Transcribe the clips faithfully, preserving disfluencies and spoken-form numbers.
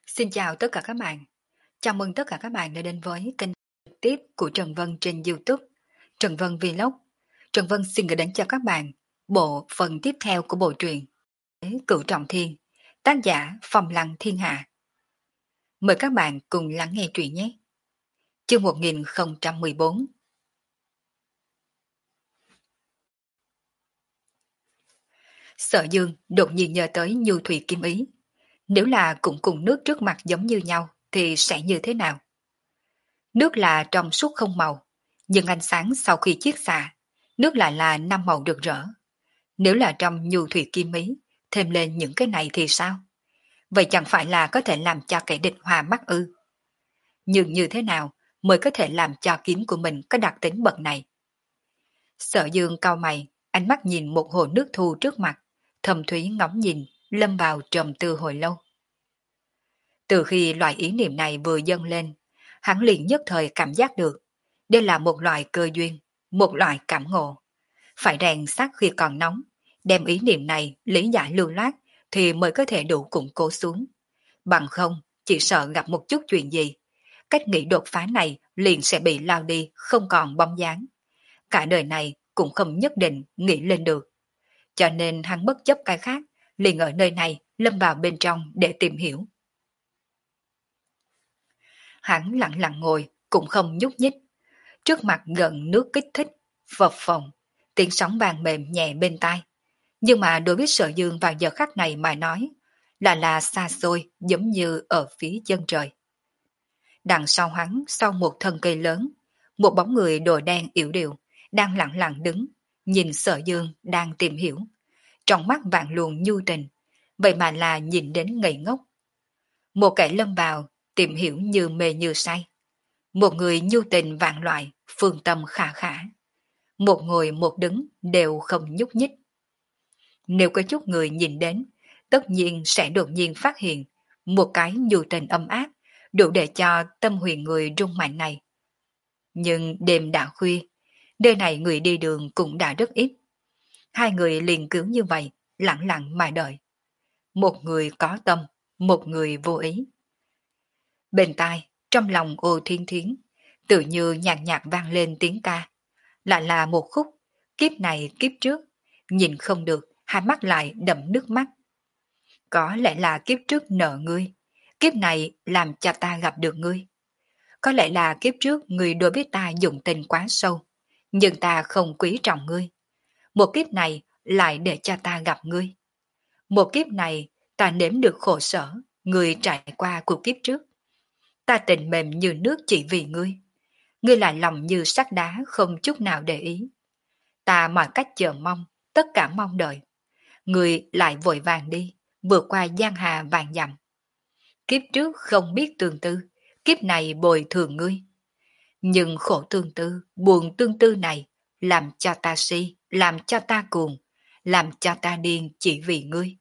Xin chào tất cả các bạn. Chào mừng tất cả các bạn đã đến với kênh trực tiếp của Trần Vân trên YouTube, Trần Vân Vlog. Trần Vân xin gửi đến cho các bạn bộ phần tiếp theo của bộ truyện Cửu Trọng Thiên, tác giả Phong Lăng Thiên Hạ. Mời các bạn cùng lắng nghe truyện nhé. Chương một nghìn không trăm mười bốn. Sở Dương đột nhiên nhớ tới Nhu Thủy Kim Ý. Nếu là cũng cùng nước trước mặt giống như nhau thì sẽ như thế nào? Nước là trong suốt không màu, nhưng ánh sáng sau khi chiết xạ, nước lại là năm màu rực rỡ. Nếu là trong Nhu Thủy Kim Ý, thêm lên những cái này thì sao? Vậy chẳng phải là có thể làm cho kẻ địch hòa mắt ư? Nhưng như thế nào mới có thể làm cho kiếm của mình có đặc tính bậc này? Sở Dương cau mày, ánh mắt nhìn một hồ nước thu trước mặt, thầm thúy ngóng nhìn, lâm vào trầm tư hồi lâu. Từ khi loại ý niệm này vừa dâng lên, hắn liền nhất thời cảm giác được, đây là một loại cơ duyên, một loại cảm ngộ. Phải rèn sát khi còn nóng, đem ý niệm này lý giải lưu loát thì mới có thể đủ củng cố xuống. Bằng không, chỉ sợ gặp một chút chuyện gì, cách nghĩ đột phá này liền sẽ bị lao đi không còn bóng dáng. Cả đời này cũng không nhất định nghĩ lên được. Cho nên hắn bất chấp cái khác, liền ở nơi này lâm vào bên trong để tìm hiểu. Hắn lặng lặng ngồi, cũng không nhúc nhích. Trước mặt gần nước kích thích, phập phồng, tiếng sóng vàng mềm nhẹ bên tai. Nhưng mà đối với Sở Dương vào giờ khắc này mà nói, là là xa xôi giống như ở phía chân trời. Đằng sau hắn, sau một thân cây lớn, một bóng người đồ đen yểu điệu, đang lặng lặng đứng, nhìn Sở Dương đang tìm hiểu. Trong mắt vạn luồng nhu tình, vậy mà là nhìn đến ngây ngốc. Một kẻ lâm vào, tìm hiểu như mê như say. Một người nhu tình vạn loại, phương tâm khả khả. Một ngồi một đứng đều không nhúc nhích. Nếu có chút người nhìn đến, tất nhiên sẽ đột nhiên phát hiện một cái nhu tình âm áp, đủ để cho tâm huyền người rung mạnh này. Nhưng đêm đã khuya, nơi này người đi đường cũng đã rất ít. Hai người liền cứ như vậy, lặng lặng mà đợi. Một người có tâm, một người vô ý. Bên tai, trong lòng Ô Thiên Thiến, tự như nhạc nhạc vang lên tiếng ca. Lại là một khúc, kiếp này kiếp trước, nhìn không được, hai mắt lại đậm nước mắt. Có lẽ là kiếp trước nợ ngươi, kiếp này làm cho ta gặp được ngươi. Có lẽ là kiếp trước ngươi đối với ta dụng tình quá sâu, nhưng ta không quý trọng ngươi. Một kiếp này lại để cho ta gặp ngươi. Một kiếp này ta nếm được khổ sở, ngươi trải qua cuộc kiếp trước. Ta tình mềm như nước chỉ vì ngươi. Ngươi lại lòng như sắt đá không chút nào để ý. Ta mọi cách chờ mong, tất cả mong đợi. Ngươi lại vội vàng đi, vượt qua giang hà vàng dặm. Kiếp trước không biết tương tư, kiếp này bồi thường ngươi. Nhưng khổ tương tư, buồn tương tư này, làm cho ta si, làm cho ta cuồng, làm cho ta điên chỉ vì ngươi.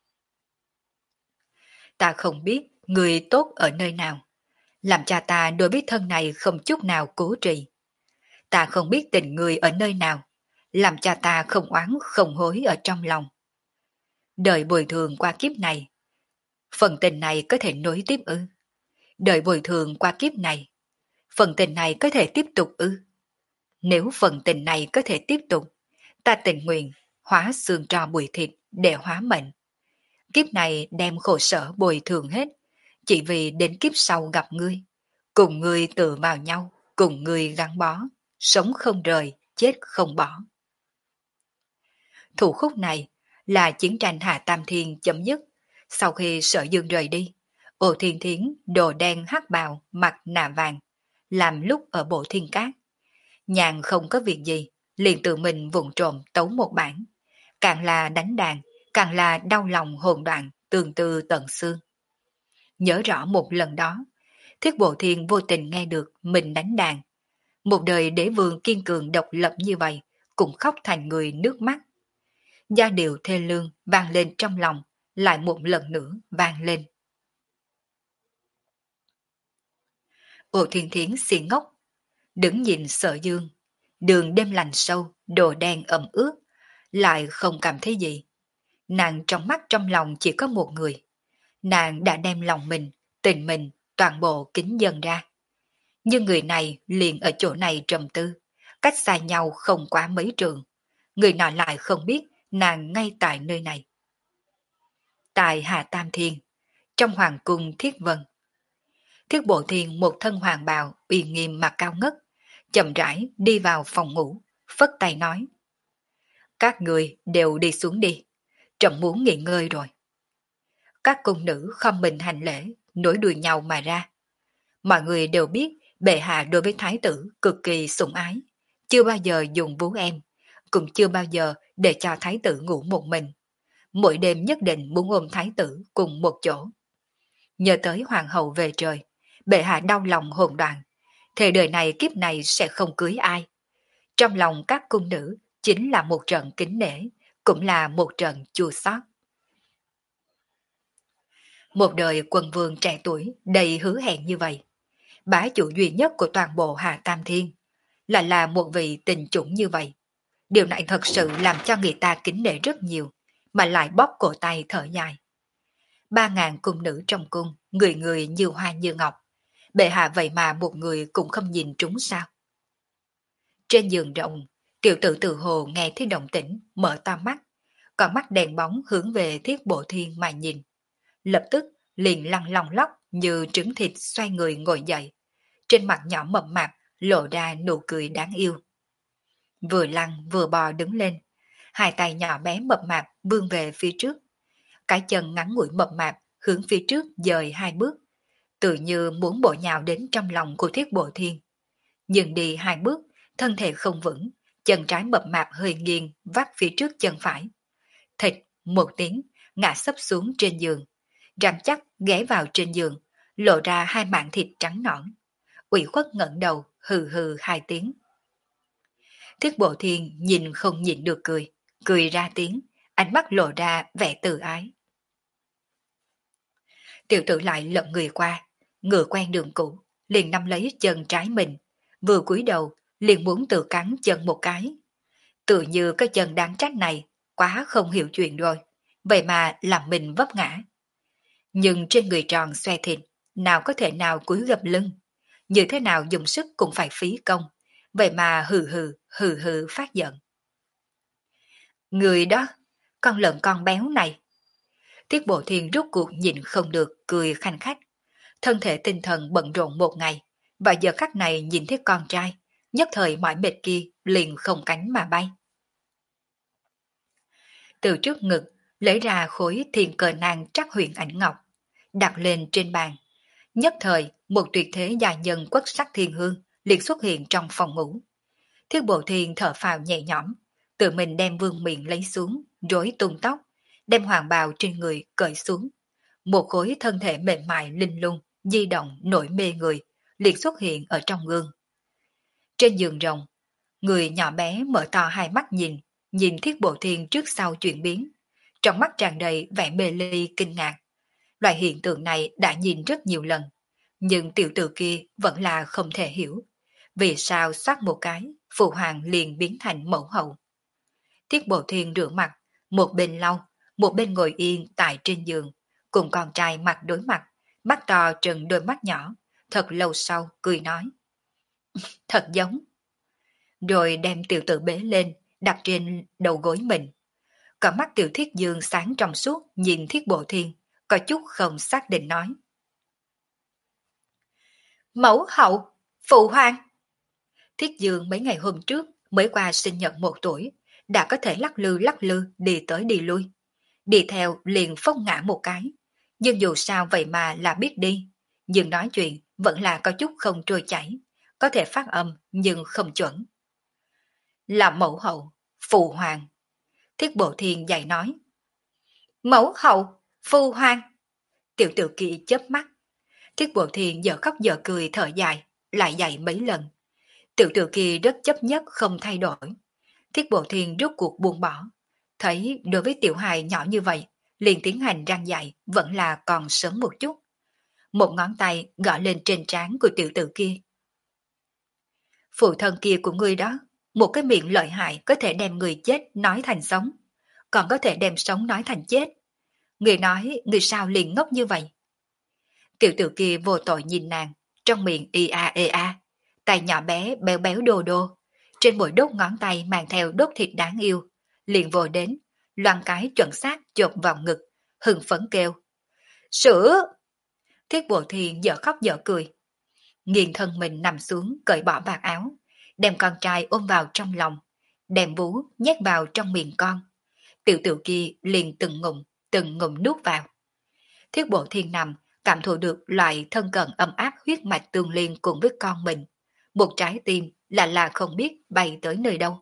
Ta không biết ngươi tốt ở nơi nào, làm cho ta đối với thân này không chút nào cố trì. Ta không biết tình ngươi ở nơi nào, làm cho ta không oán không hối ở trong lòng. Đời bồi thường qua kiếp này, phần tình này có thể nối tiếp ư? Đời bồi thường qua kiếp này, phần tình này có thể tiếp tục ư? Nếu phần tình này có thể tiếp tục, ta tình nguyện hóa xương tro bụi thịt để hóa mệnh. Kiếp này đem khổ sở bồi thường hết, chỉ vì đến kiếp sau gặp ngươi, cùng ngươi tự vào nhau, cùng ngươi gắn bó, sống không rời, chết không bỏ. Thủ khúc này là chiến tranh Hạ Tam Thiên chấm dứt. Sau khi Sở Dương rời đi, Ô Thiên Thiến đồ đen hắc bào mặt nạ vàng, làm lúc ở bộ thiên cát. Nhàn không có việc gì, liền tự mình vụng trộm tấu một bản. Càng là đánh đàn, càng là đau lòng hồn đoạn, tương tư tận xương. Nhớ rõ một lần đó, Thiết Bộ Thiên vô tình nghe được mình đánh đàn. Một đời đế vương kiên cường độc lập như vậy, cũng khóc thành người nước mắt. Giai điệu thê lương vang lên trong lòng, lại một lần nữa vang lên. Ô Thiên Thiến xì ngốc, đứng nhìn Sở Dương, đường đêm lạnh sâu, đồ đen ẩm ướt, lại không cảm thấy gì. Nàng trong mắt trong lòng chỉ có một người. Nàng đã đem lòng mình tình mình toàn bộ kính dần ra. Nhưng người này liền ở chỗ này trầm tư, cách xa nhau không quá mấy trường. Người nọ lại không biết nàng ngay tại nơi này. Tại Hà Tam Thiên, trong hoàng cung Thiết Vân. Thiết Bộ Thiên một thân hoàng bào uy nghiêm mà cao ngất, chậm rãi đi vào phòng ngủ, phất tay nói. Các người đều đi xuống đi, trẫm muốn nghỉ ngơi rồi. Các cung nữ không mình hành lễ, nối đuôi nhau mà ra. Mọi người đều biết bệ hạ đối với thái tử cực kỳ sủng ái, chưa bao giờ dùng vú em, cũng chưa bao giờ để cho thái tử ngủ một mình. Mỗi đêm nhất định muốn ôm thái tử cùng một chỗ. Nhớ tới hoàng hậu về trời, bệ hạ đau lòng hồn đoạn, thề đời này kiếp này sẽ không cưới ai. Trong lòng các cung nữ chính là một trận kính nể, cũng là một trận chua xót. Một đời quân vương trẻ tuổi đầy hứa hẹn như vậy, bá chủ duy nhất của toàn bộ Hà Tam Thiên, là là một vị tình chủng như vậy. Điều này thật sự làm cho người ta kính nể rất nhiều, mà lại bóp cổ tay thở dài. Ba ngàn cung nữ trong cung, người người như hoa như ngọc. Bệ hạ vậy mà một người cũng không nhìn trúng sao. Trên giường rộng, tiểu tử Từ Hồ nghe thấy động tĩnh, mở to mắt, còn mắt đèn bóng hướng về Thiết Bộ Thiên mà nhìn. Lập tức liền lăn lòng lóc như trứng thịt xoay người ngồi dậy. Trên mặt nhỏ mập mạp lộ ra nụ cười đáng yêu. Vừa lăn vừa bò đứng lên, hai tay nhỏ bé mập mạp vươn về phía trước. Cái chân ngắn ngủi mập mạp hướng phía trước dời hai bước, tự như muốn bổ nhào đến trong lòng của Thiết Bộ Thiên. Nhưng đi hai bước, thân thể không vững, chân trái mập mạp hơi nghiêng vắt phía trước chân phải. Thịt một tiếng ngã sấp xuống trên giường, rắn chắc ghé vào trên giường, lộ ra hai mảng thịt trắng nõn. Ủy khuất ngẩng đầu, hừ hừ hai tiếng. Thiết Bộ Thiên nhìn không nhịn được cười, cười ra tiếng, ánh mắt lộ ra vẻ tự ái. Tiểu tử lại lật người qua, ngựa quen đường cũ, liền nắm lấy chân trái mình, vừa cúi đầu liền muốn tự cắn chân một cái. Tự như cái chân đáng trách này quá không hiểu chuyện rồi, vậy mà làm mình vấp ngã. Nhưng trên người tròn xoe thịt, nào có thể nào cúi gập lưng, như thế nào dùng sức cũng phải phí công, vậy mà hừ hừ, hừ hừ phát giận. Người đó, con lợn con béo này. Tiết Bộ Thiên rút cuộc nhìn không được, cười khanh khách. Thân thể tinh thần bận rộn một ngày, và giờ khắc này nhìn thấy con trai, nhất thời mỏi mệt kia liền không cánh mà bay. Từ trước ngực, lấy ra khối thiên cờ nang trắc huyền ảnh ngọc, đặt lên trên bàn. Nhất thời, một tuyệt thế gia nhân quất sắc thiên hương liền xuất hiện trong phòng ngủ. Thiết Bộ Thiên thở phào nhẹ nhõm, tự mình đem vương miệng lấy xuống, rối tung tóc, đem hoàng bào trên người cởi xuống. Một khối thân thể mềm mại linh lung, di động nổi mê người, liền xuất hiện ở trong gương. Trên giường rồng, người nhỏ bé mở to hai mắt nhìn, nhìn Thiết Bộ Thiên trước sau chuyển biến. Trong mắt tràn đầy vẻ mê ly kinh ngạc. Loại hiện tượng này đã nhìn rất nhiều lần, nhưng tiểu tử kia vẫn là không thể hiểu. Vì sao xoát một cái, phụ hoàng liền biến thành mẫu hậu. Thiết Bộ Thiên rửa mặt, một bên lau, một bên ngồi yên tại trên giường, cùng con trai mặt đối mặt, mắt to trừng đôi mắt nhỏ, thật lâu sau cười nói. Thật giống. Rồi đem tiểu tử bế lên, đặt trên đầu gối mình. Còn mắt tiểu Thiết Dương sáng trong suốt nhìn Thiết Bộ Thiên, có chút không xác định nói. Mẫu hậu, phụ hoàng. Thiết Dương mấy ngày hôm trước mới qua sinh nhật một tuổi, đã có thể lắc lư lắc lư đi tới đi lui. Đi theo liền phông ngã một cái, nhưng dù sao vậy mà là biết đi, nhưng nói chuyện vẫn là có chút không trôi chảy, có thể phát âm nhưng không chuẩn. Là mẫu hậu, phụ hoàng. Thiết Bộ Thiên dạy nói. Mẫu hậu, phụ hoàng. Tiểu tử kỳ chớp mắt. Thiết Bộ Thiên giờ khóc giờ cười thở dài, lại dạy mấy lần. Tiểu tử kỳ rất chấp nhất không thay đổi. Thiết Bộ Thiên rốt cuộc buông bỏ. Thấy đối với tiểu hài nhỏ như vậy, liền tiến hành răng dạy vẫn là còn sớm một chút. Một ngón tay gõ lên trên trán của tiểu tử kia. Phụ thân kia của ngươi đó, một cái miệng lợi hại có thể đem người chết nói thành sống, còn có thể đem sống nói thành chết. Người nói người sao liền ngốc như vậy. Tiểu tử kia vô tội nhìn nàng, trong miệng y a ê a, tay nhỏ bé béo béo đô đô, trên mỗi đốt ngón tay mang theo đốt thịt đáng yêu, liền vội đến, loan cái chuẩn xác chộp vào ngực, hưng phấn kêu. Sữa! Thiết Bộ Thiên dở khóc dở cười. Nghiền thân mình nằm xuống cởi bỏ vạt áo, đem con trai ôm vào trong lòng, đem vú nhét vào trong miệng con. Tiểu tiểu kia liền từng ngụm, từng ngụm nuốt vào. Thiết Bộ Thiên nằm, cảm thụ được loại thân cận ấm áp huyết mạch tương liên cùng với con mình. Một trái tim là là không biết bay tới nơi đâu.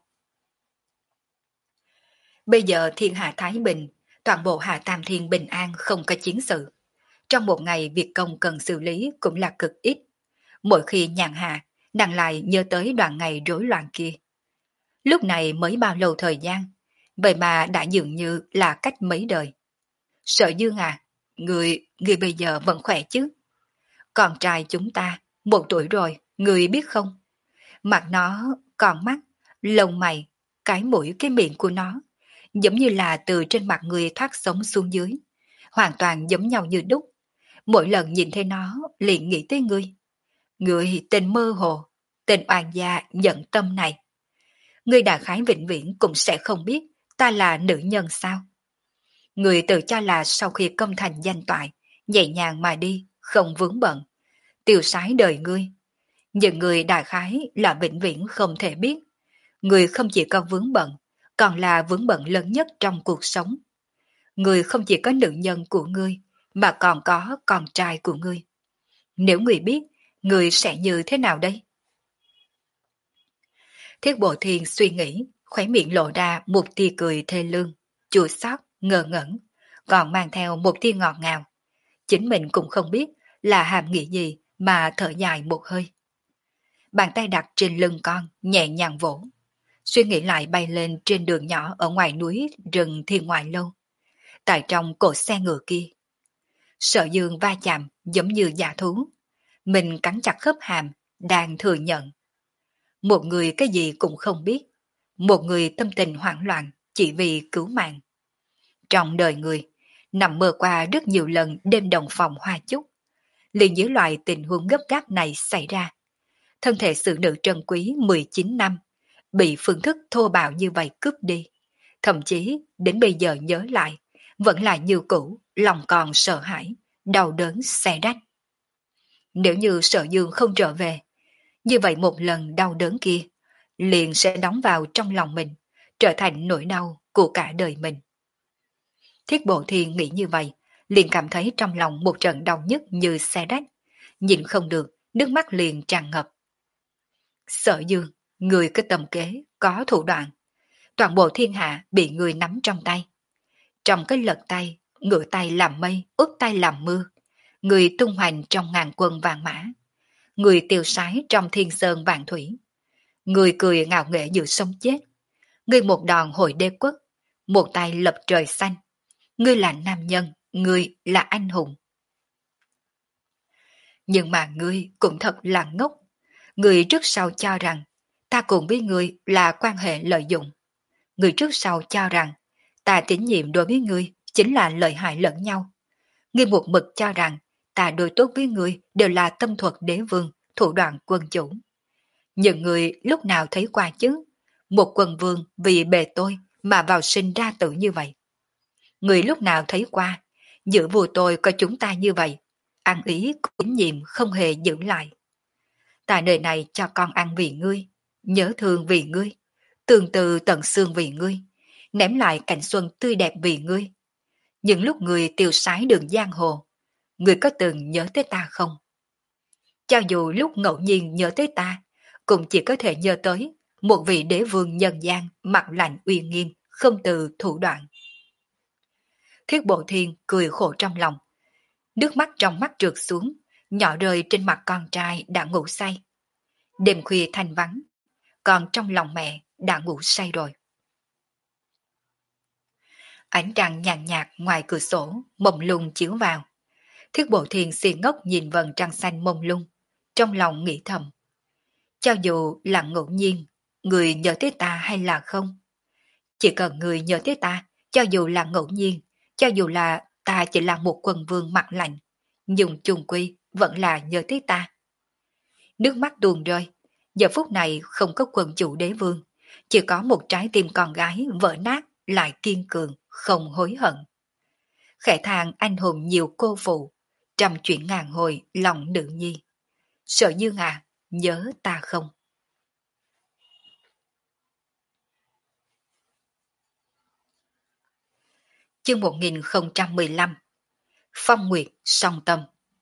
Bây giờ thiên hạ Thái Bình, toàn bộ Hạ Tam Thiên bình an không có chiến sự. Trong một ngày việc công cần xử lý cũng là cực ít. Mỗi khi nhàn hạ, nàng lại nhớ tới đoạn ngày rối loạn kia. Lúc này mới bao lâu thời gian, vậy mà đã dường như là cách mấy đời. Sở Dương à, người, người bây giờ vẫn khỏe chứ? Con trai chúng ta, một tuổi rồi, người biết không? Mặt nó, còn mắt, lông mày, cái mũi cái miệng của nó, giống như là từ trên mặt người thoát sống xuống dưới, hoàn toàn giống nhau như đúc. Mỗi lần nhìn thấy nó, liền nghĩ tới ngươi. Ngươi tên mơ hồ, tên oan gia nhận tâm này. Ngươi đại khái vĩnh viễn cũng sẽ không biết ta là nữ nhân sao? Ngươi tự cho là sau khi công thành danh toại, nhẹ nhàng mà đi, không vướng bận, tiêu sái đời ngươi. Nhưng người đại khái là vĩnh viễn không thể biết. Người không chỉ có vướng bận, còn là vướng bận lớn nhất trong cuộc sống. Người không chỉ có nữ nhân của ngươi, mà còn có con trai của ngươi. Nếu người biết, người sẽ như thế nào đây? Thiết Bộ Thiên suy nghĩ, khóe miệng lộ ra một tia cười thê lương, chua xót, ngơ ngẩn, còn mang theo một tia ngọt ngào. Chính mình cũng không biết là hàm nghĩa gì mà thở dài một hơi. Bàn tay đặt trên lưng con, nhẹ nhàng vỗ. Suy nghĩ lại bay lên trên đường nhỏ ở ngoài núi rừng thiên ngoại lâu. Tại trong cỗ xe ngựa kia, Sở Dương va chạm giống như giả thú. Mình cắn chặt khớp hàm, đang thừa nhận. Một người cái gì cũng không biết. Một người tâm tình hoảng loạn chỉ vì cứu mạng. Trong đời người, nằm mơ qua rất nhiều lần đêm đồng phòng hoa chúc. Liền dưới loại tình huống gấp gáp này xảy ra. Thân thể sự nữ trân quý mười chín năm, bị phương thức thô bạo như vậy cướp đi. Thậm chí đến bây giờ nhớ lại, vẫn là như cũ, lòng còn sợ hãi, đau đớn xé rách. Nếu như Sở Dương không trở về, như vậy một lần đau đớn kia, liền sẽ đóng vào trong lòng mình, trở thành nỗi đau của cả đời mình. Thiết Bộ Thiên nghĩ như vậy, liền cảm thấy trong lòng một trận đau nhức như xé rách, nhìn không được, nước mắt liền tràn ngập. Sở Dương, người có tầm kế, có thủ đoạn, toàn bộ thiên hạ bị người nắm trong tay. Trong cái lật tay, ngửa tay làm mây, úp tay làm mưa, người tung hoành trong ngàn quân vàng mã, người tiêu sái trong thiên sơn vạn thủy, người cười ngạo nghễ giữa sông chết, người một đòn hội đế quốc, một tay lập trời xanh, ngươi là nam nhân, ngươi là anh hùng. Nhưng mà ngươi cũng thật là ngốc, ngươi trước sau cho rằng ta cùng với ngươi là quan hệ lợi dụng, ngươi trước sau cho rằng ta tín nhiệm đối với ngươi chính là lợi hại lẫn nhau. Ngươi một mực cho rằng ta đối tốt với ngươi đều là tâm thuật đế vương, thủ đoạn quân chủ. Nhưng ngươi lúc nào thấy qua chứ? Một quân vương vì bề tôi mà vào sinh ra tử như vậy. Ngươi lúc nào thấy qua, giữa vua tôi có chúng ta như vậy, ăn ý tín nhiệm không hề giữ lại. Ta đời này cho con ăn vì ngươi, nhớ thương vì ngươi, tương tư tận xương vì ngươi, ném lại cảnh xuân tươi đẹp vì ngươi. Nhưng lúc ngươi tiêu sái đường giang hồ, ngươi có từng nhớ tới ta không? Cho dù lúc ngẫu nhiên nhớ tới ta, cũng chỉ có thể nhớ tới một vị đế vương nhân gian mặt lạnh uy nghiêm, không từ thủ đoạn. Thiết Bộ Thiên cười khổ trong lòng, nước mắt trong mắt trượt xuống, nhỏ rơi trên mặt con trai đã ngủ say. Đêm khuya thanh vắng, còn trong lòng mẹ đã ngủ say rồi. Ánh trăng nhàn nhạt ngoài cửa sổ, mông lung chiếu vào. Thiết Bộ Thiên si ngốc nhìn vầng trăng xanh mông lung, trong lòng nghĩ thầm. Cho dù là ngẫu nhiên, người nhớ tới ta hay là không? Chỉ cần người nhớ tới ta, cho dù là ngẫu nhiên, cho dù là ta chỉ là một quần vương mặt lạnh, nhưng chung quy vẫn là nhờ tới ta. Nước mắt tuôn rơi, giờ phút này không có quân chủ đế vương, chỉ có một trái tim con gái vỡ nát lại kiên cường, không hối hận. Khẽ than anh hùng nhiều cô phụ, trăm chuyện ngàn hồi lòng nữ nhi. Sợ Dương à, nhớ ta không? Chương một nghìn không trăm mười lăm Phong Nguyệt song tâm.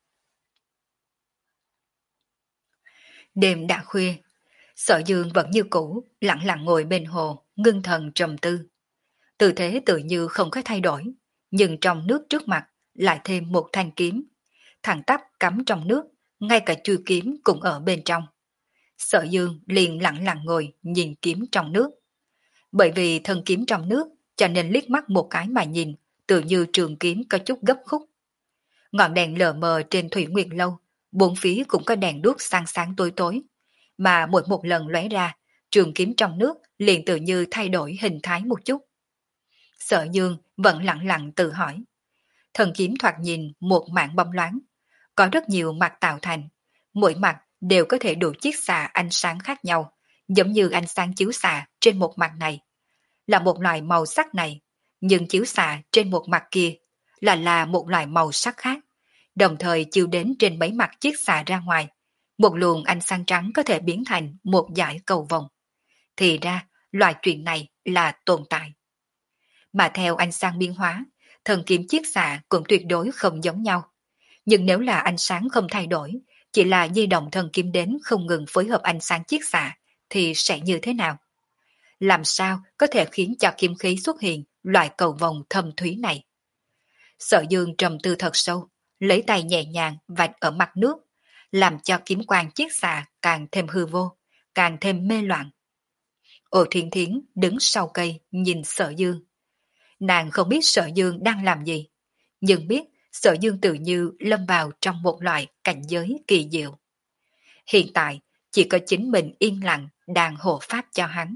Đêm đã khuya, Sở Dương vẫn như cũ, lặng lặng ngồi bên hồ, ngưng thần trầm tư. Tư thế tự như không có thay đổi, nhưng trong nước trước mặt lại thêm một thanh kiếm, thẳng tắp cắm trong nước, ngay cả chui kiếm cũng ở bên trong. Sở Dương liền lặng lặng ngồi nhìn kiếm trong nước. Bởi vì thân kiếm trong nước, cho nên liếc mắt một cái mà nhìn, tự như trường kiếm có chút gấp khúc. Ngọn đèn lờ mờ trên Thủy Nguyệt Lâu, bốn phía cũng có đèn đuốc sáng sáng tối tối, mà mỗi một lần lóe ra, trường kiếm trong nước liền tự như thay đổi hình thái một chút. Sở Dương vẫn lặng lặng tự hỏi. Thần kiếm thoạt nhìn một mảng bóng loáng, có rất nhiều mặt tạo thành, mỗi mặt đều có thể đủ chiết xạ ánh sáng khác nhau, giống như ánh sáng chiếu xạ trên một mặt này là một loại màu sắc này, nhưng chiếu xạ trên một mặt kia là là một loại màu sắc khác, đồng thời chiếu đến trên mấy mặt chiết xạ ra ngoài, một luồng ánh sáng trắng có thể biến thành một dải cầu vồng. Thì ra, loại chuyện này là tồn tại. Mà theo ánh sáng biến hóa, thần kiếm chiết xạ cũng tuyệt đối không giống nhau. Nhưng nếu là ánh sáng không thay đổi, chỉ là di động thần kiếm đến không ngừng phối hợp ánh sáng chiết xạ, thì sẽ như thế nào? Làm sao có thể khiến cho kiếm khí xuất hiện loại cầu vồng thâm thúy này? Sở Dương trầm tư thật sâu, lấy tay nhẹ nhàng vạch ở mặt nước, làm cho kiếm quang chiết xạ càng thêm hư vô, càng thêm mê loạn. Ồ Thiên Thiến đứng sau cây nhìn Sở Dương. Nàng không biết Sở Dương đang làm gì, nhưng biết Sở Dương tự như lâm vào trong một loại cảnh giới kỳ diệu. Hiện tại chỉ có chính mình yên lặng đang hộ pháp cho hắn.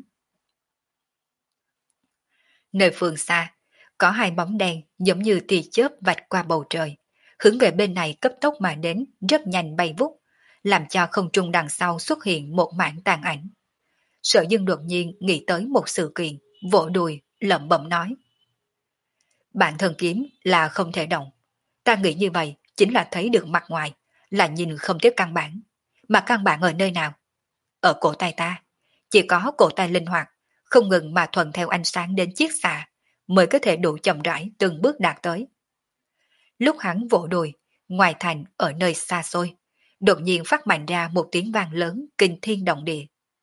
Nơi phương xa, có hai bóng đen giống như tia chớp vạch qua bầu trời, hướng về bên này cấp tốc mà đến, rất nhanh bay vút, làm cho không trung đằng sau xuất hiện một mảng tàn ảnh. Sở Dương đột nhiên nghĩ tới một sự kiện, vỗ đùi, lẩm bẩm nói. Bản thân kiếm là không thể động. Ta nghĩ như vậy chính là thấy được mặt ngoài, là nhìn không thấy căn bản. Mà căn bản ở nơi nào? Ở cổ tay ta. Chỉ có cổ tay linh hoạt, không ngừng mà thuận theo ánh sáng đến chiếc xạ, mới có thể đủ chậm rãi từng bước đạt tới. Lúc hắn vỗ đùi, ngoài thành ở nơi xa xôi, đột nhiên phát mạnh ra một tiếng vang lớn kinh thiên động địa.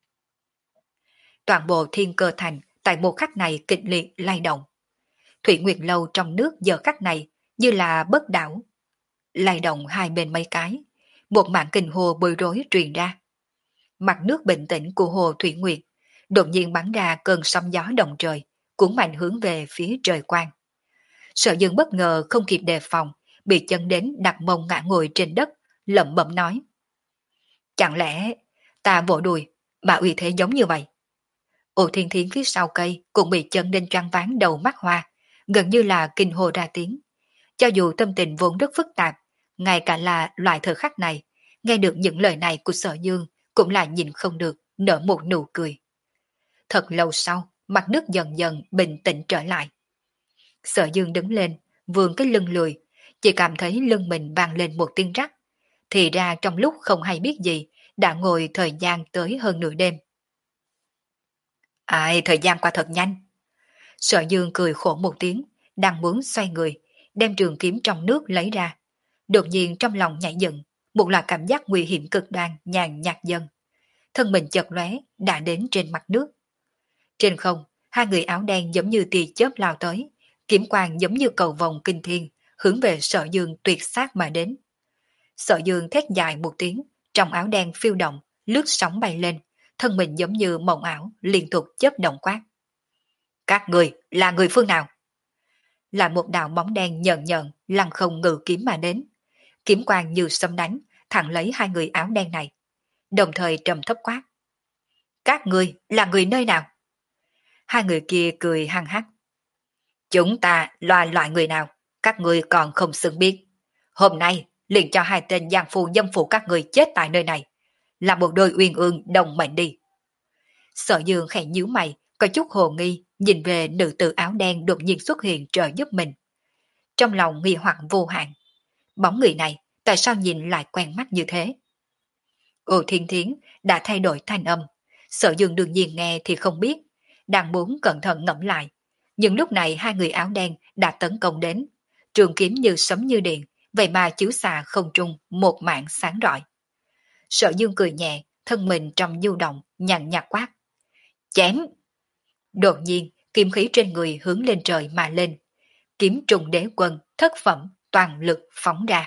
Toàn bộ thiên cơ thành tại một khắc này kịch liệt lay động. Thủy Nguyệt Lâu trong nước giờ khắc này như là bất đảo, lay động hai bên mấy cái, một mảng kinh hồ bối rối truyền ra. Mặt nước bình tĩnh của hồ Thủy Nguyệt đột nhiên bắn ra cơn sóng gió động trời, cuốn mạnh hướng về phía trời quang. Sở Dương bất ngờ không kịp đề phòng, bị chân đến đặt mông ngã ngồi trên đất, lẩm bẩm nói. Chẳng lẽ ta vỗ đùi, mà uy thế giống như vậy? Ô Thiên Thiến phía sau cây cũng bị chân đến choáng váng đầu mắt hoa, gần như là kinh hô ra tiếng. Cho dù tâm tình vốn rất phức tạp, ngay cả là loại thời khắc này, nghe được những lời này của Sở Dương cũng là nhìn không được, nở một nụ cười. Thật lâu sau, mặt nước dần dần bình tĩnh trở lại. Sở Dương đứng lên, vươn cái lưng lười, chỉ cảm thấy lưng mình vang lên một tiếng rắc. Thì ra trong lúc không hay biết gì, đã ngồi thời gian tới hơn nửa đêm. Ai, thời gian qua thật nhanh. Sở Dương cười khổ một tiếng, đang muốn xoay người, đem trường kiếm trong nước lấy ra. Đột nhiên trong lòng nhảy dựng, một loại cảm giác nguy hiểm cực đoan nhàn nhạt dần. Thân mình chợt lóe đã đến trên mặt nước. Trên không, hai người áo đen giống như tia chớp lao tới, kiếm quang giống như cầu vồng kinh thiên, hướng về Sở Dương tuyệt sát mà đến. Sở Dương thét dài một tiếng, trong áo đen phiêu động, lướt sóng bay lên, thân mình giống như mộng ảo, liên tục chớp động quát. Các người là người phương nào? Là một đạo bóng đen nhợn nhợn, lăng không ngự kiếm mà đến. Kiếm quang như sấm đánh, thẳng lấy hai người áo đen này. Đồng thời trầm thấp quát. Các người là người nơi nào? Hai người kia cười hăng hắc. Chúng ta là loại người nào, các người còn không xứng biết. Hôm nay liền cho hai tên giang phu dâm phụ các người chết tại nơi này. Là một đôi uyên ương đồng mệnh đi. Sở Dương khẽ nhíu mày, có chút hồ nghi, nhìn về nữ tử áo đen đột nhiên xuất hiện trợ giúp mình. Trong lòng nghi hoặc vô hạn. Bóng người này, tại sao nhìn lại quen mắt như thế? Ô Thiên Thiến đã thay đổi thanh âm. Sở Dương đương nhiên nghe thì không biết, đang muốn cẩn thận ngẫm lại. Nhưng lúc này hai người áo đen đã tấn công đến. Trường kiếm như sấm như điện, vậy mà chiếu xạ không trung một mạng sáng rọi. Sở Dương cười nhẹ, thân mình trong du động, nhàn nhạt quát. Chém! Đột nhiên, kiếm khí trên người hướng lên trời mà lên. Kiếm trùng đế quân, thất phẩm, toàn lực phóng ra.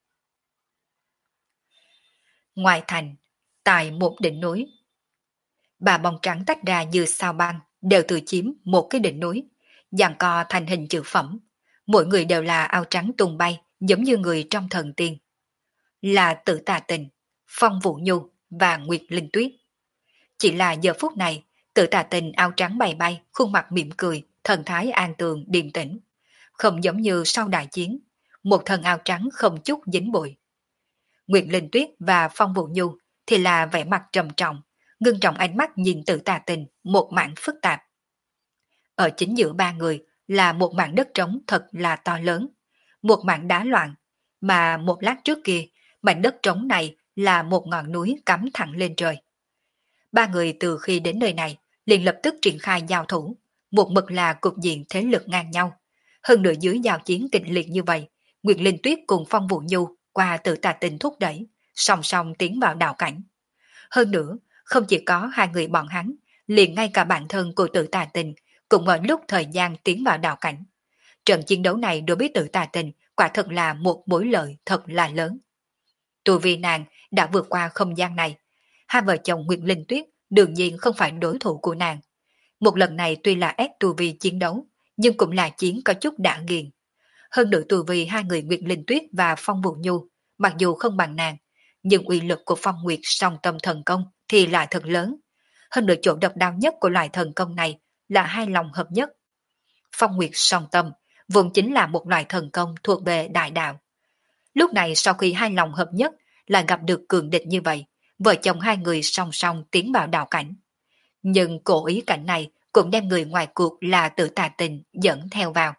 Ngoài thành, tại một đỉnh núi, bà bóng trắng tách ra như sao băng, đều tự chiếm một cái đỉnh núi, giằng co thành hình chữ phẩm. Mỗi người đều là áo trắng tung bay, giống như người trong thần tiên. Là Tử Tà Tình, Phong Vũ Nhu và Nguyệt Linh Tuyết. Chỉ là giờ phút này, Tử Tà Tình áo trắng bay bay, khuôn mặt mỉm cười, thần thái an tường điềm tĩnh, không giống như sau đại chiến, một thân áo trắng không chút dính bụi. Nguyệt Linh Tuyết và Phong Vũ Nhu thì là vẻ mặt trầm trọng, ngưng trọng ánh mắt nhìn Tử Tà Tình, một mảng phức tạp. Ở chính giữa ba người là một mảng đất trống thật là to lớn, một mảng đá loạn, mà một lát trước kia, mảnh đất trống này là một ngọn núi cắm thẳng lên trời. Ba người từ khi đến nơi này liền lập tức triển khai giao thủ, một mực là cục diện thế lực ngang nhau. Hơn nữa dưới giao chiến kịch liệt như vậy, Nguyệt Linh Tuyết cùng Phong Vũ Nhu qua Tử Tà Tình thúc đẩy, song song tiến vào đạo cảnh. Hơn nữa, không chỉ có hai người bọn hắn, liền ngay cả bản thân của Tử Tà Tình cũng ở lúc thời gian tiến vào đạo cảnh. Trận chiến đấu này đối với Tử Tà Tình quả thật là một mối lợi thật là lớn. Tu vi nàng đã vượt qua không gian này, hai vợ chồng Nguyệt Linh Tuyết đương nhiên không phải đối thủ của nàng. Một lần này tuy là ép tu vi chiến đấu, nhưng cũng là chiến có chút đã nghiền. Hơn nữa tu vi hai người Nguyệt Linh Tuyết và Phong Vũ Nhu, mặc dù không bằng nàng, nhưng uy lực của Phong Nguyệt song tâm thần công thì lại thật lớn. Hơn nữa chỗ độc đáo nhất của loại thần công này là hai lòng hợp nhất. Phong Nguyệt song tâm vốn chính là một loại thần công thuộc về đại đạo. Lúc này sau khi hai lòng hợp nhất lại gặp được cường địch như vậy, vợ chồng hai người song song tiến vào đạo cảnh. Nhưng cố ý cảnh này cũng đem người ngoài cuộc là Tử Tà Tình dẫn theo vào.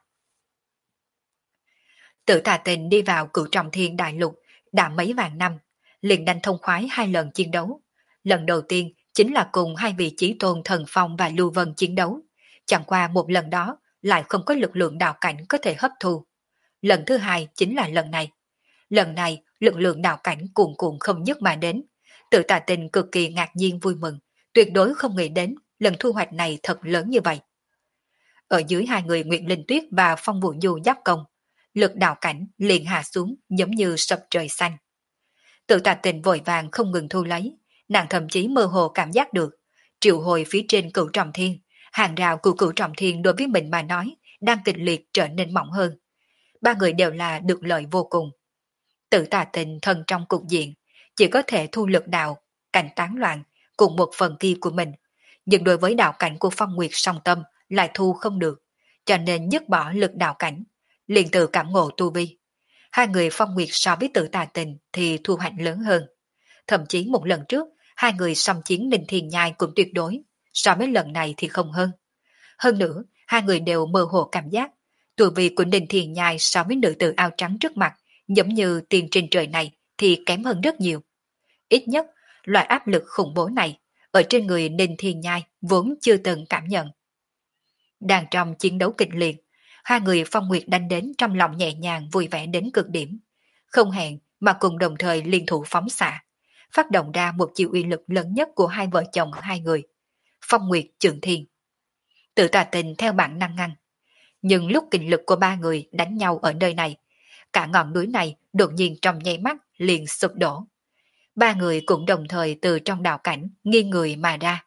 Tử Tà Tình đi vào Cửu Trọng Thiên Đại Lục đã mấy vạn năm, liền đánh thông khoái hai lần chiến đấu. Lần đầu tiên chính là cùng hai vị chí tôn Thần Phong và Lưu Vân chiến đấu, chẳng qua một lần đó lại không có lực lượng đạo cảnh có thể hấp thu. Lần thứ hai chính là lần này. Lần này lực lượng đạo cảnh cuồn cuộn không dứt mà đến. Tử Tà Tình cực kỳ ngạc nhiên vui mừng, tuyệt đối không nghĩ đến lần thu hoạch này thật lớn như vậy. Ở dưới hai người Nguyệt Linh Tuyết và Phong Vũ Nhu giáp công, lực đạo cảnh liền hạ xuống giống như sập trời xanh. Tử Tà Tình vội vàng không ngừng thu lấy, nàng thậm chí mơ hồ cảm giác được, triệu hồi phía trên Cửu Trọng Thiên, hàng rào của Cửu Trọng Thiên đối với mình mà nói đang kịch liệt trở nên mỏng hơn. Ba người đều là được lợi vô cùng. Tử Tà Tình thân trong cục diện, chỉ có thể thu lực đạo, cảnh tán loạn, cùng một phần kia của mình, nhưng đối với đạo cảnh của Phong Nguyệt song tâm lại thu không được, cho nên dứt bỏ lực đạo cảnh, liền từ cảm ngộ tu vi. Hai người Phong Nguyệt so với Tử Tà Tình thì thu hoạch lớn hơn. Thậm chí một lần trước, hai người xâm chiến Ninh Thiên Nhai cũng tuyệt đối, so với lần này thì không hơn. Hơn nữa, hai người đều mơ hồ cảm giác, tu vi của Ninh Thiên Nhai so với nữ tử áo trắng trước mặt, giống như tiền trên trời này thì kém hơn rất nhiều. Ít nhất, loại áp lực khủng bố này, ở trên người Ninh Thiên Nhai vốn chưa từng cảm nhận. Đang trong chiến đấu kịch liệt, hai người Phong Nguyệt đánh đến trong lòng nhẹ nhàng vui vẻ đến cực điểm. Không hẹn mà cùng đồng thời liên thủ phóng xạ, phát động ra một chiêu uy lực lớn nhất của hai vợ chồng hai người. Phong Nguyệt Trường Thiên. Tử Tà Tình theo bản năng ngăn. Nhưng lúc kinh lực của ba người đánh nhau ở nơi này, cả ngọn núi này đột nhiên trong nháy mắt liền sụp đổ. Ba người cũng đồng thời từ trong đạo cảnh nghiêng người mà ra.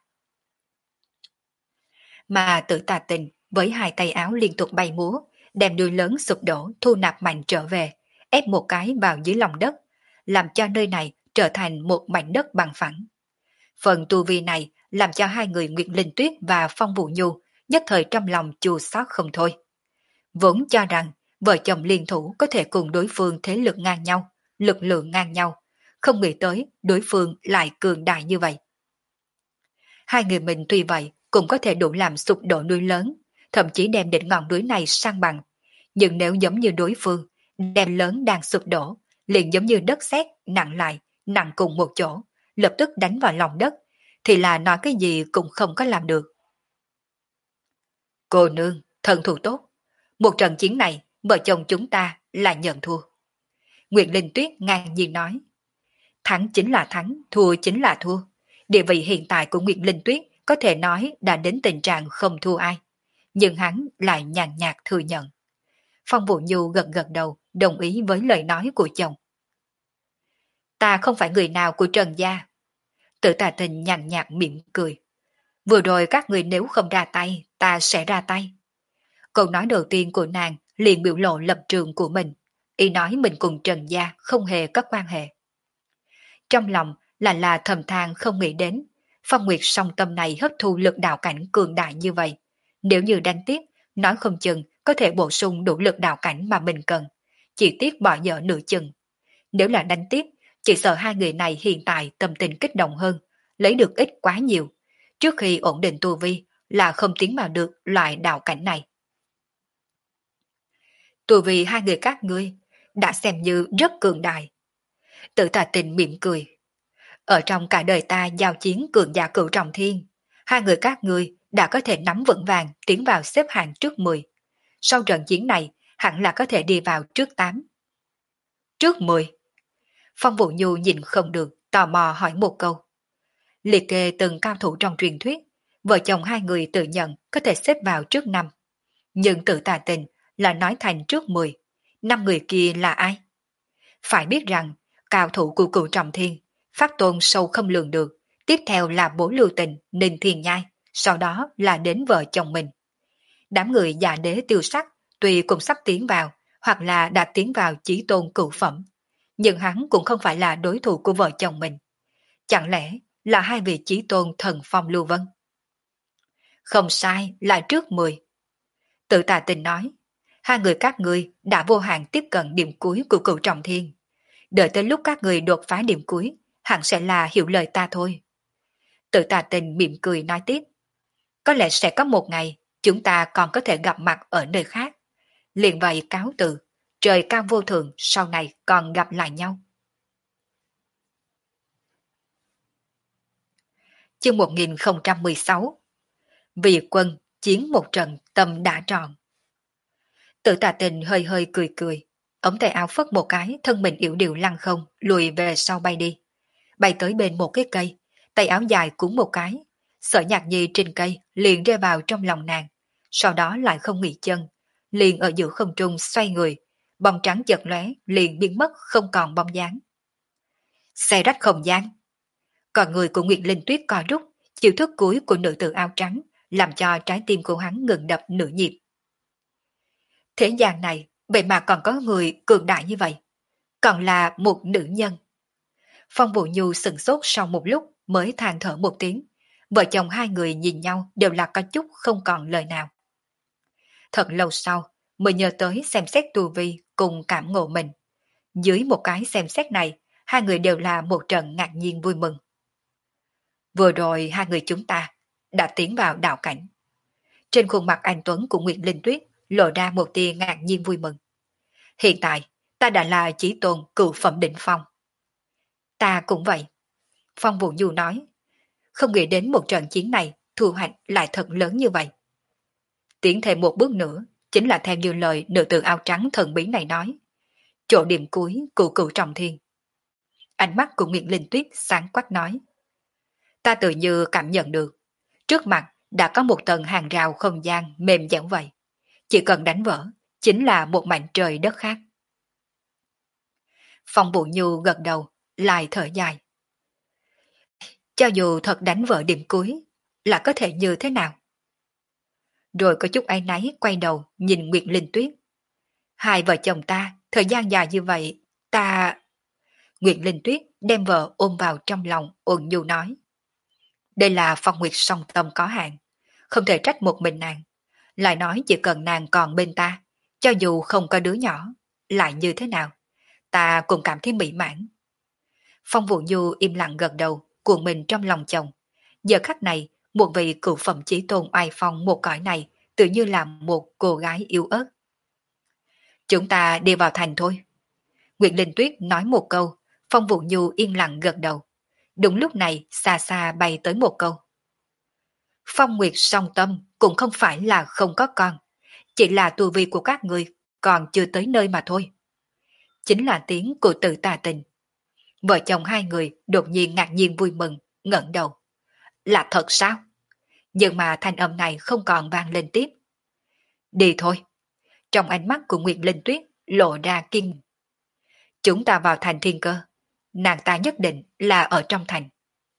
Mà Tử Tà Tình với hai tay áo liên tục bay múa, đem đuôi lớn sụp đổ thu nạp mạnh trở về, ép một cái vào dưới lòng đất, làm cho nơi này trở thành một mảnh đất bằng phẳng. Phần tu vi này làm cho hai người Nguyệt Linh Tuyết và Phong Vũ Nhu nhất thời trong lòng chua xót không thôi. Vốn cho rằng vợ chồng liên thủ có thể cùng đối phương thế lực ngang nhau, lực lượng ngang nhau, không nghĩ tới đối phương lại cường đại như vậy. Hai người mình tuy vậy cũng có thể đủ làm sụp đổ núi lớn, thậm chí đem đỉnh ngọn núi này sang bằng. Nhưng nếu giống như đối phương, đem lớn đang sụp đổ, liền giống như đất sét nặng lại, nặng cùng một chỗ, lập tức đánh vào lòng đất, thì là nói cái gì cũng không có làm được. Cô nương, thần thủ tốt. Một trận chiến này, vợ chồng chúng ta là nhận thua. Nguyệt Linh Tuyết ngang nhiên nói. Thắng chính là thắng, thua chính là thua. Địa vị hiện tại của Nguyệt Linh Tuyết có thể nói đã đến tình trạng không thua ai. Nhưng hắn lại nhàn nhạt thừa nhận. Phong Vũ Nhu gật gật đầu, đồng ý với lời nói của chồng. Ta không phải người nào của Trần Gia. Tử Tà Tình nhàn nhạt mỉm cười. Vừa rồi các người nếu không ra tay, ta sẽ ra tay. Câu nói đầu tiên của nàng liền biểu lộ lập trường của mình. Ý nói mình cùng Trần Gia không hề có quan hệ. Trong lòng là là thầm than không nghĩ đến. Phong Nguyệt song tâm này hấp thu lực đạo cảnh cường đại như vậy. Nếu như đánh tiếp, nói không chừng có thể bổ sung đủ lực đạo cảnh mà mình cần. Chỉ tiếc bỏ dở nửa chừng. Nếu là đánh tiếp, chỉ sợ hai người này hiện tại tâm tình kích động hơn, lấy được ít quá nhiều. Trước khi ổn định tu vi là không tiến vào được loại đạo cảnh này. Tu vi hai người các ngươi đã xem như rất cường đại. Tử Tà Tình mỉm cười. Ở trong cả đời ta giao chiến cường giả cửu trọng thiên, hai người các ngươi đã có thể nắm vững vàng tiến vào xếp hạng trước mười. Sau trận chiến này, hẳn là có thể đi vào trước tám. Trước mười. Phong Vũ Nhu nhìn không được, tò mò hỏi một câu. Liệt kê từng cao thủ trong truyền thuyết, vợ chồng hai người tự nhận có thể xếp vào trước năm. Nhưng Tử Tà Tình là nói thành trước mười. Năm người kia là ai? Phải biết rằng, cao thủ của cửu trọng thiên, pháp tôn sâu không lường được, tiếp theo là Bố Lưu Tình, Ninh Thiên Nhai, sau đó là đến vợ chồng mình. Đám người giả đế tiêu sắc, tuy cũng sắp tiến vào, hoặc là đã tiến vào chí tôn cửu phẩm, nhưng hắn cũng không phải là đối thủ của vợ chồng mình. Chẳng lẽ là hai vị chí tôn thần phong lưu vân? Không sai, là trước mười. Tự Tà Tình nói, hai người các ngươi đã vô hạn tiếp cận điểm cuối của cửu trọng thiên. Đợi tới lúc các người đột phá điểm cuối, hẳn sẽ là hiểu lời ta thôi. Tự Tà Tình mỉm cười nói tiếp, có lẽ sẽ có một ngày, chúng ta còn có thể gặp mặt ở nơi khác. Liền vậy cáo từ, trời cao vô thường, sau này còn gặp lại nhau. Chương một nghìn không trăm mười sáu. Vì quân, chiến một trận, tâm đã tròn. Tự Tà Tình hơi hơi cười cười, ống tay áo phất một cái, thân mình yểu điệu lăn không, lùi về sau bay đi. Bay tới bên một cái cây, tay áo dài cuốn một cái, sợi nhạc nhi trên cây liền rơi vào trong lòng nàng, sau đó lại không nghỉ chân, liền ở giữa không trung xoay người, bông trắng chợt lóe liền biến mất không còn bóng dáng. Xe rách không gian. Còn người của Nguyệt Linh Tuyết co rút, chiêu thức cuối của nữ tử áo trắng, làm cho trái tim của hắn ngừng đập nửa nhịp. Thế gian này, vậy mà còn có người cường đại như vậy, còn là một nữ nhân. Phong Vũ Nhu sừng sốt sau một lúc mới than thở một tiếng, vợ chồng hai người nhìn nhau đều là có chút không còn lời nào. Thật lâu sau, mới nhớ tới xem xét tu vi cùng cảm ngộ mình. Dưới một cái xem xét này, hai người đều là một trận ngạc nhiên vui mừng. Vừa rồi hai người chúng ta đã tiến vào đạo cảnh. Trên khuôn mặt anh Tuấn của Nguyệt Linh Tuyết lộ ra một tia ngạc nhiên vui mừng. Hiện tại, ta đã là chí tôn cửu phẩm đỉnh phong. Ta cũng vậy. Phong Vũ Du nói, không nghĩ đến một trận chiến này thu hoạch lại thật lớn như vậy. Tiến thêm một bước nữa, chính là theo như lời nữ tử áo trắng thần bí này nói. Chỗ điểm cuối của cửu trọng thiên. Ánh mắt của Nguyệt Linh Tuyết sáng quắc nói. Ta tự như cảm nhận được, trước mặt đã có một tầng hàng rào không gian mềm dẻo vậy. Chỉ cần đánh vỡ, chính là một mảnh trời đất khác. Phong Vũ Nhu gật đầu, lại thở dài. Cho dù thật đánh vỡ điểm cuối, là có thể như thế nào? Rồi có chút áy náy quay đầu nhìn Nguyệt Linh Tuyết. Hai vợ chồng ta, thời gian dài như vậy, ta... Nguyệt Linh Tuyết đem vợ ôm vào trong lòng, ôn nhu nói. Đây là Phong Nguyệt song tâm có hạn, không thể trách một mình nàng. Lại nói chỉ cần nàng còn bên ta, cho dù không có đứa nhỏ, lại như thế nào? ta cũng cảm thấy mỹ mãn. Phong Vũ Nhu im lặng gật đầu, cuộn mình trong lòng chồng. Giờ khắc này, một vị cựu phẩm chí tôn oai phong một cõi này, tự như là một cô gái yếu ớt. Chúng ta đi vào thành thôi. Nguyệt Linh Tuyết nói một câu, Phong Vũ Nhu yên lặng gật đầu. Đúng lúc này, xa xa bay tới một câu. Phong Nguyệt song tâm cũng không phải là không có con, chỉ là tu vi của các người còn chưa tới nơi mà thôi. Chính là tiếng của Tự Tà Tình. Vợ chồng hai người đột nhiên ngạc nhiên vui mừng, ngẩng đầu. Là thật sao? Nhưng mà thanh âm này không còn vang lên tiếp. Đi thôi. Trong ánh mắt của Nguyệt Linh Tuyết lộ ra kinh. Chúng ta vào thành Thiên Cơ. Nàng ta nhất định là ở trong thành.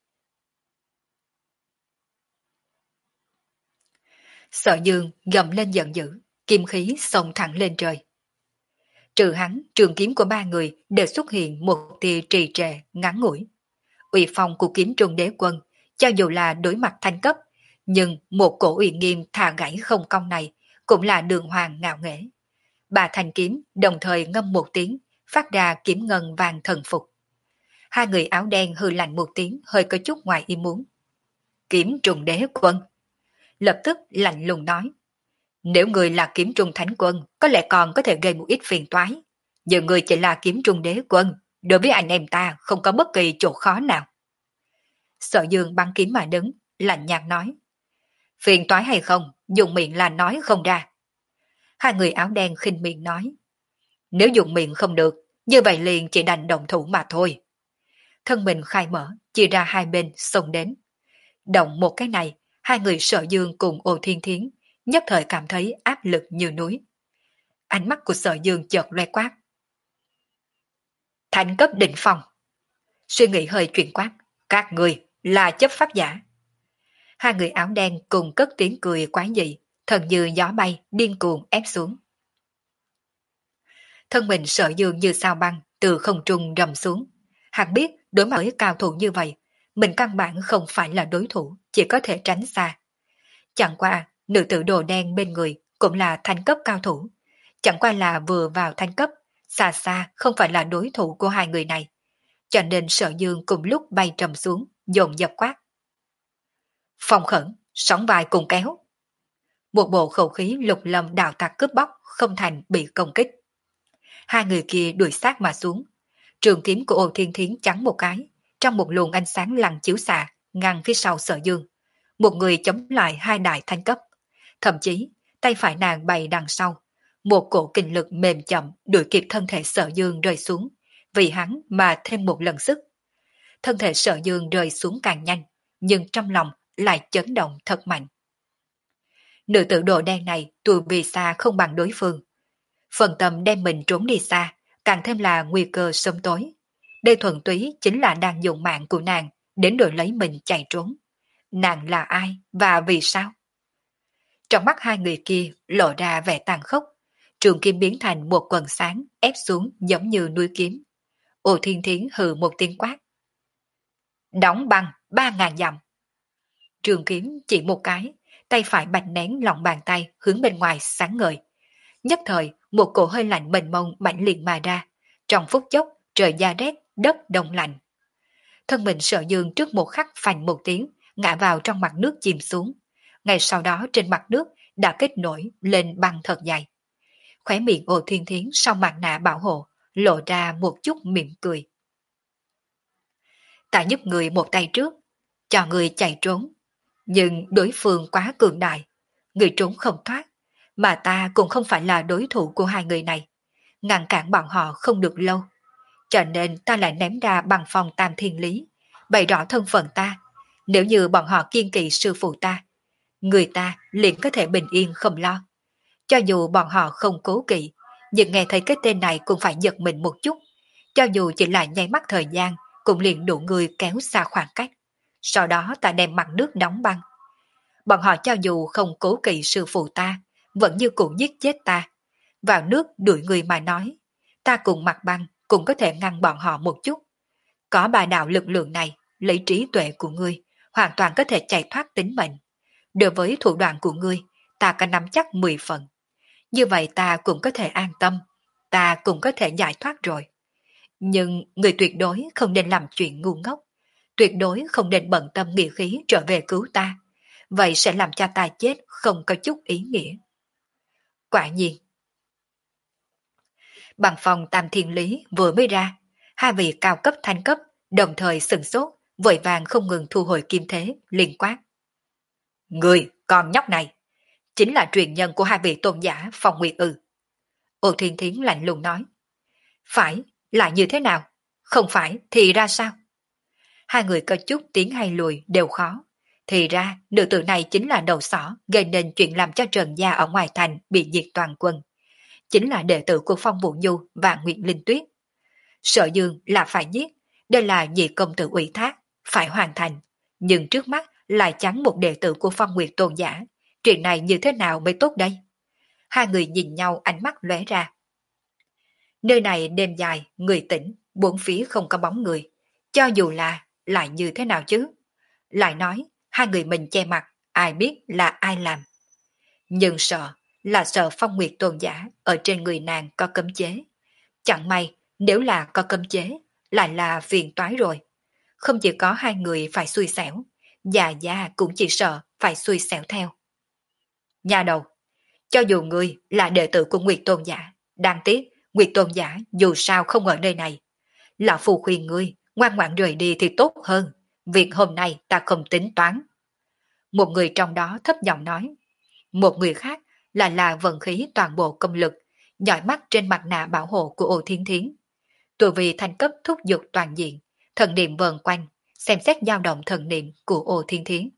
Sở Dương gầm lên giận dữ, kim khí xông thẳng lên trời. Trừ hắn, trường kiếm của ba người đều xuất hiện một tia trì trệ ngắn ngủi. Uy phong của kiếm trung đế quân, cho dù là đối mặt thanh cấp, nhưng một cổ uy nghiêm thà gãy không cong này cũng là đường hoàng ngạo nghễ. Bà thanh kiếm đồng thời ngâm một tiếng, phát ra kiếm ngân vàng thần phục. Hai người áo đen hư lạnh một tiếng, hơi có chút ngoài ý muốn. Kiếm trùng đế quân. Lập tức lạnh lùng nói. Nếu người là kiếm trung thánh quân, có lẽ còn có thể gây một ít phiền toái. Nhưng người chỉ là kiếm trung đế quân, đối với anh em ta không có bất kỳ chỗ khó nào. Sở Dương băng kiếm mà đứng, lạnh nhạt nói. Phiền toái hay không, dùng miệng là nói không ra. Hai người áo đen khinh miệng nói. Nếu dùng miệng không được, như vậy liền chỉ đành động thủ mà thôi. Thân mình khai mở, chia ra hai bên, xông đến. Động một cái này, hai người Sở Dương cùng Ô Thiên Thiến nhất thời cảm thấy áp lực như núi. Ánh mắt của Sở Dương chợt loe quát. Thành cấp đỉnh phong. Suy nghĩ hơi chuyển quát. Các người là chấp pháp giả. Hai người áo đen cùng cất tiếng cười quái dị, thần như gió bay, điên cuồng ép xuống. Thân mình Sở Dương như sao băng, từ không trung rầm xuống. Hắn biết đối mặt với cao thủ như vậy, mình căn bản không phải là đối thủ, chỉ có thể tránh xa. Chẳng qua, nữ tử đồ đen bên người cũng là thanh cấp cao thủ. Chẳng qua là vừa vào thanh cấp, xa xa không phải là đối thủ của hai người này. Cho nên Sở Dương cùng lúc bay trầm xuống, dồn dập quát. Phòng khẩn, sóng vai cùng kéo. Một bộ khẩu khí lục lâm đào tạc cướp bóc, không thành bị công kích. Hai người kia đuổi sát mà xuống. Trường kiếm của Ô Thiên Thiến trắng một cái, trong một luồng ánh sáng lằn chiếu xạ, ngăn phía sau Sở Dương. Một người chống lại hai đại thanh cấp. Thậm chí, tay phải nàng bày đằng sau. Một cổ kinh lực mềm chậm đuổi kịp thân thể Sở Dương rơi xuống, vì hắn mà thêm một lần sức. Thân thể Sở Dương rơi xuống càng nhanh, nhưng trong lòng lại chấn động thật mạnh. Nữ tử đồ đen này tuổi vì xa không bằng đối phương. Phần tâm đem mình trốn đi xa, càng thêm là nguy cơ sớm tối. Đây thuần túy chính là đang dùng mạng của nàng đến đổi lấy mình chạy trốn. Nàng là ai và vì sao? Trong mắt hai người kia lộ ra vẻ tàn khốc. Trường kiếm biến thành một quần sáng ép xuống giống như núi kiếm. Ô Thiên Thiến hừ một tiếng quát. Đóng băng ba ngàn dặm. Trường kiếm chỉ một cái, tay phải bạch nén lòng bàn tay hướng bên ngoài sáng ngời. Nhất thời, một cổ hơi lạnh mênh mông mạnh liệt mà ra. Trong phút chốc, trời da rét, đất đông lạnh. Thân mình Sở Dương trước một khắc phành một tiếng, ngã vào trong mặt nước chìm xuống. Ngay sau đó trên mặt nước đã kết nổi lên băng thật dày. Khóe miệng Ô Thiên Thiến sau mặt nạ bảo hộ, lộ ra một chút mỉm cười. Ta giúp người một tay trước, cho người chạy trốn. Nhưng đối phương quá cường đại, người trốn không thoát, mà ta cũng không phải là đối thủ của hai người này. Ngăn cản bọn họ không được lâu, cho nên ta lại ném ra bằng phong tam thiên lý, bày rõ thân phận ta. Nếu như bọn họ kiên kỵ sư phụ ta, người ta liền có thể bình yên không lo. Cho dù bọn họ không cố kỵ, nhưng nghe thấy cái tên này cũng phải giật mình một chút. Cho dù chỉ là nháy mắt thời gian, cũng liền đủ người kéo xa khoảng cách. Sau đó ta đem mặt nước đóng băng. Bọn họ cho dù không cố kỵ sư phụ ta, vẫn như cụ giết chết ta. Vào nước đuổi người mà nói, ta cùng mặt băng cũng có thể ngăn bọn họ một chút. Có ba đạo lực lượng này, lấy trí tuệ của ngươi, hoàn toàn có thể chạy thoát tính mệnh. Đối với thủ đoạn của ngươi, ta có nắm chắc mười phần. Như vậy ta cũng có thể an tâm, ta cũng có thể giải thoát rồi. Nhưng người tuyệt đối không nên làm chuyện ngu ngốc, tuyệt đối không nên bận tâm nghĩa khí trở về cứu ta, vậy sẽ làm cho ta chết không có chút ý nghĩa. Quả nhiên, bằng phòng tam thiên lý vừa mới ra, hai vị cao cấp thanh cấp đồng thời sừng sốt, vội vàng không ngừng thu hồi kim thế, liên quát. Người, con nhóc này, chính là truyền nhân của hai vị tôn giả Phong Nguyệt Ư? Ô Thiên Thiến lạnh lùng nói. Phải, là như thế nào? Không phải thì ra sao? Hai người có chút tiến hay lùi đều khó. Thì ra, nữ tử này chính là đầu sỏ gây nên chuyện làm cho Trần Gia ở ngoài thành bị diệt toàn quân. Chính là đệ tử của Phong Vũ Nhu và Nguyệt Linh Tuyết. Sợ Dương là phải giết, đây là nhị công tử ủy thác, phải hoàn thành. Nhưng trước mắt lại chắn một đệ tử của Phong Nguyệt Tôn giả. Chuyện này như thế nào mới tốt đây? Hai người nhìn nhau ánh mắt lóe ra. Nơi này đêm dài, người tỉnh, bốn phía không có bóng người. Cho dù là, lại như thế nào chứ? Lại nói, hai người mình che mặt, ai biết là ai làm. Nhưng sợ, là sợ Phong Nguyệt Tôn giả ở trên người nàng có cấm chế. Chẳng may, nếu là có cấm chế, lại là phiền toái rồi. Không chỉ có hai người phải xui xẻo, già già cũng chỉ sợ phải xui xẻo theo. Nhà đầu, cho dù ngươi là đệ tử của Nguyệt Tôn giả, đáng tiếc Nguyệt Tôn giả dù sao không ở nơi này. Lão Phu khuyên ngươi ngoan ngoãn rời đi thì tốt hơn, việc hôm nay ta không tính toán. Một người trong đó thấp giọng nói, một người khác là là vận khí toàn bộ công lực, dõi mắt trên mặt nạ bảo hộ của Ô Thiên Thiến. Tuổi vì thành cấp thúc giục toàn diện, thần niệm vờn quanh, xem xét dao động thần niệm của Ô Thiên Thiến.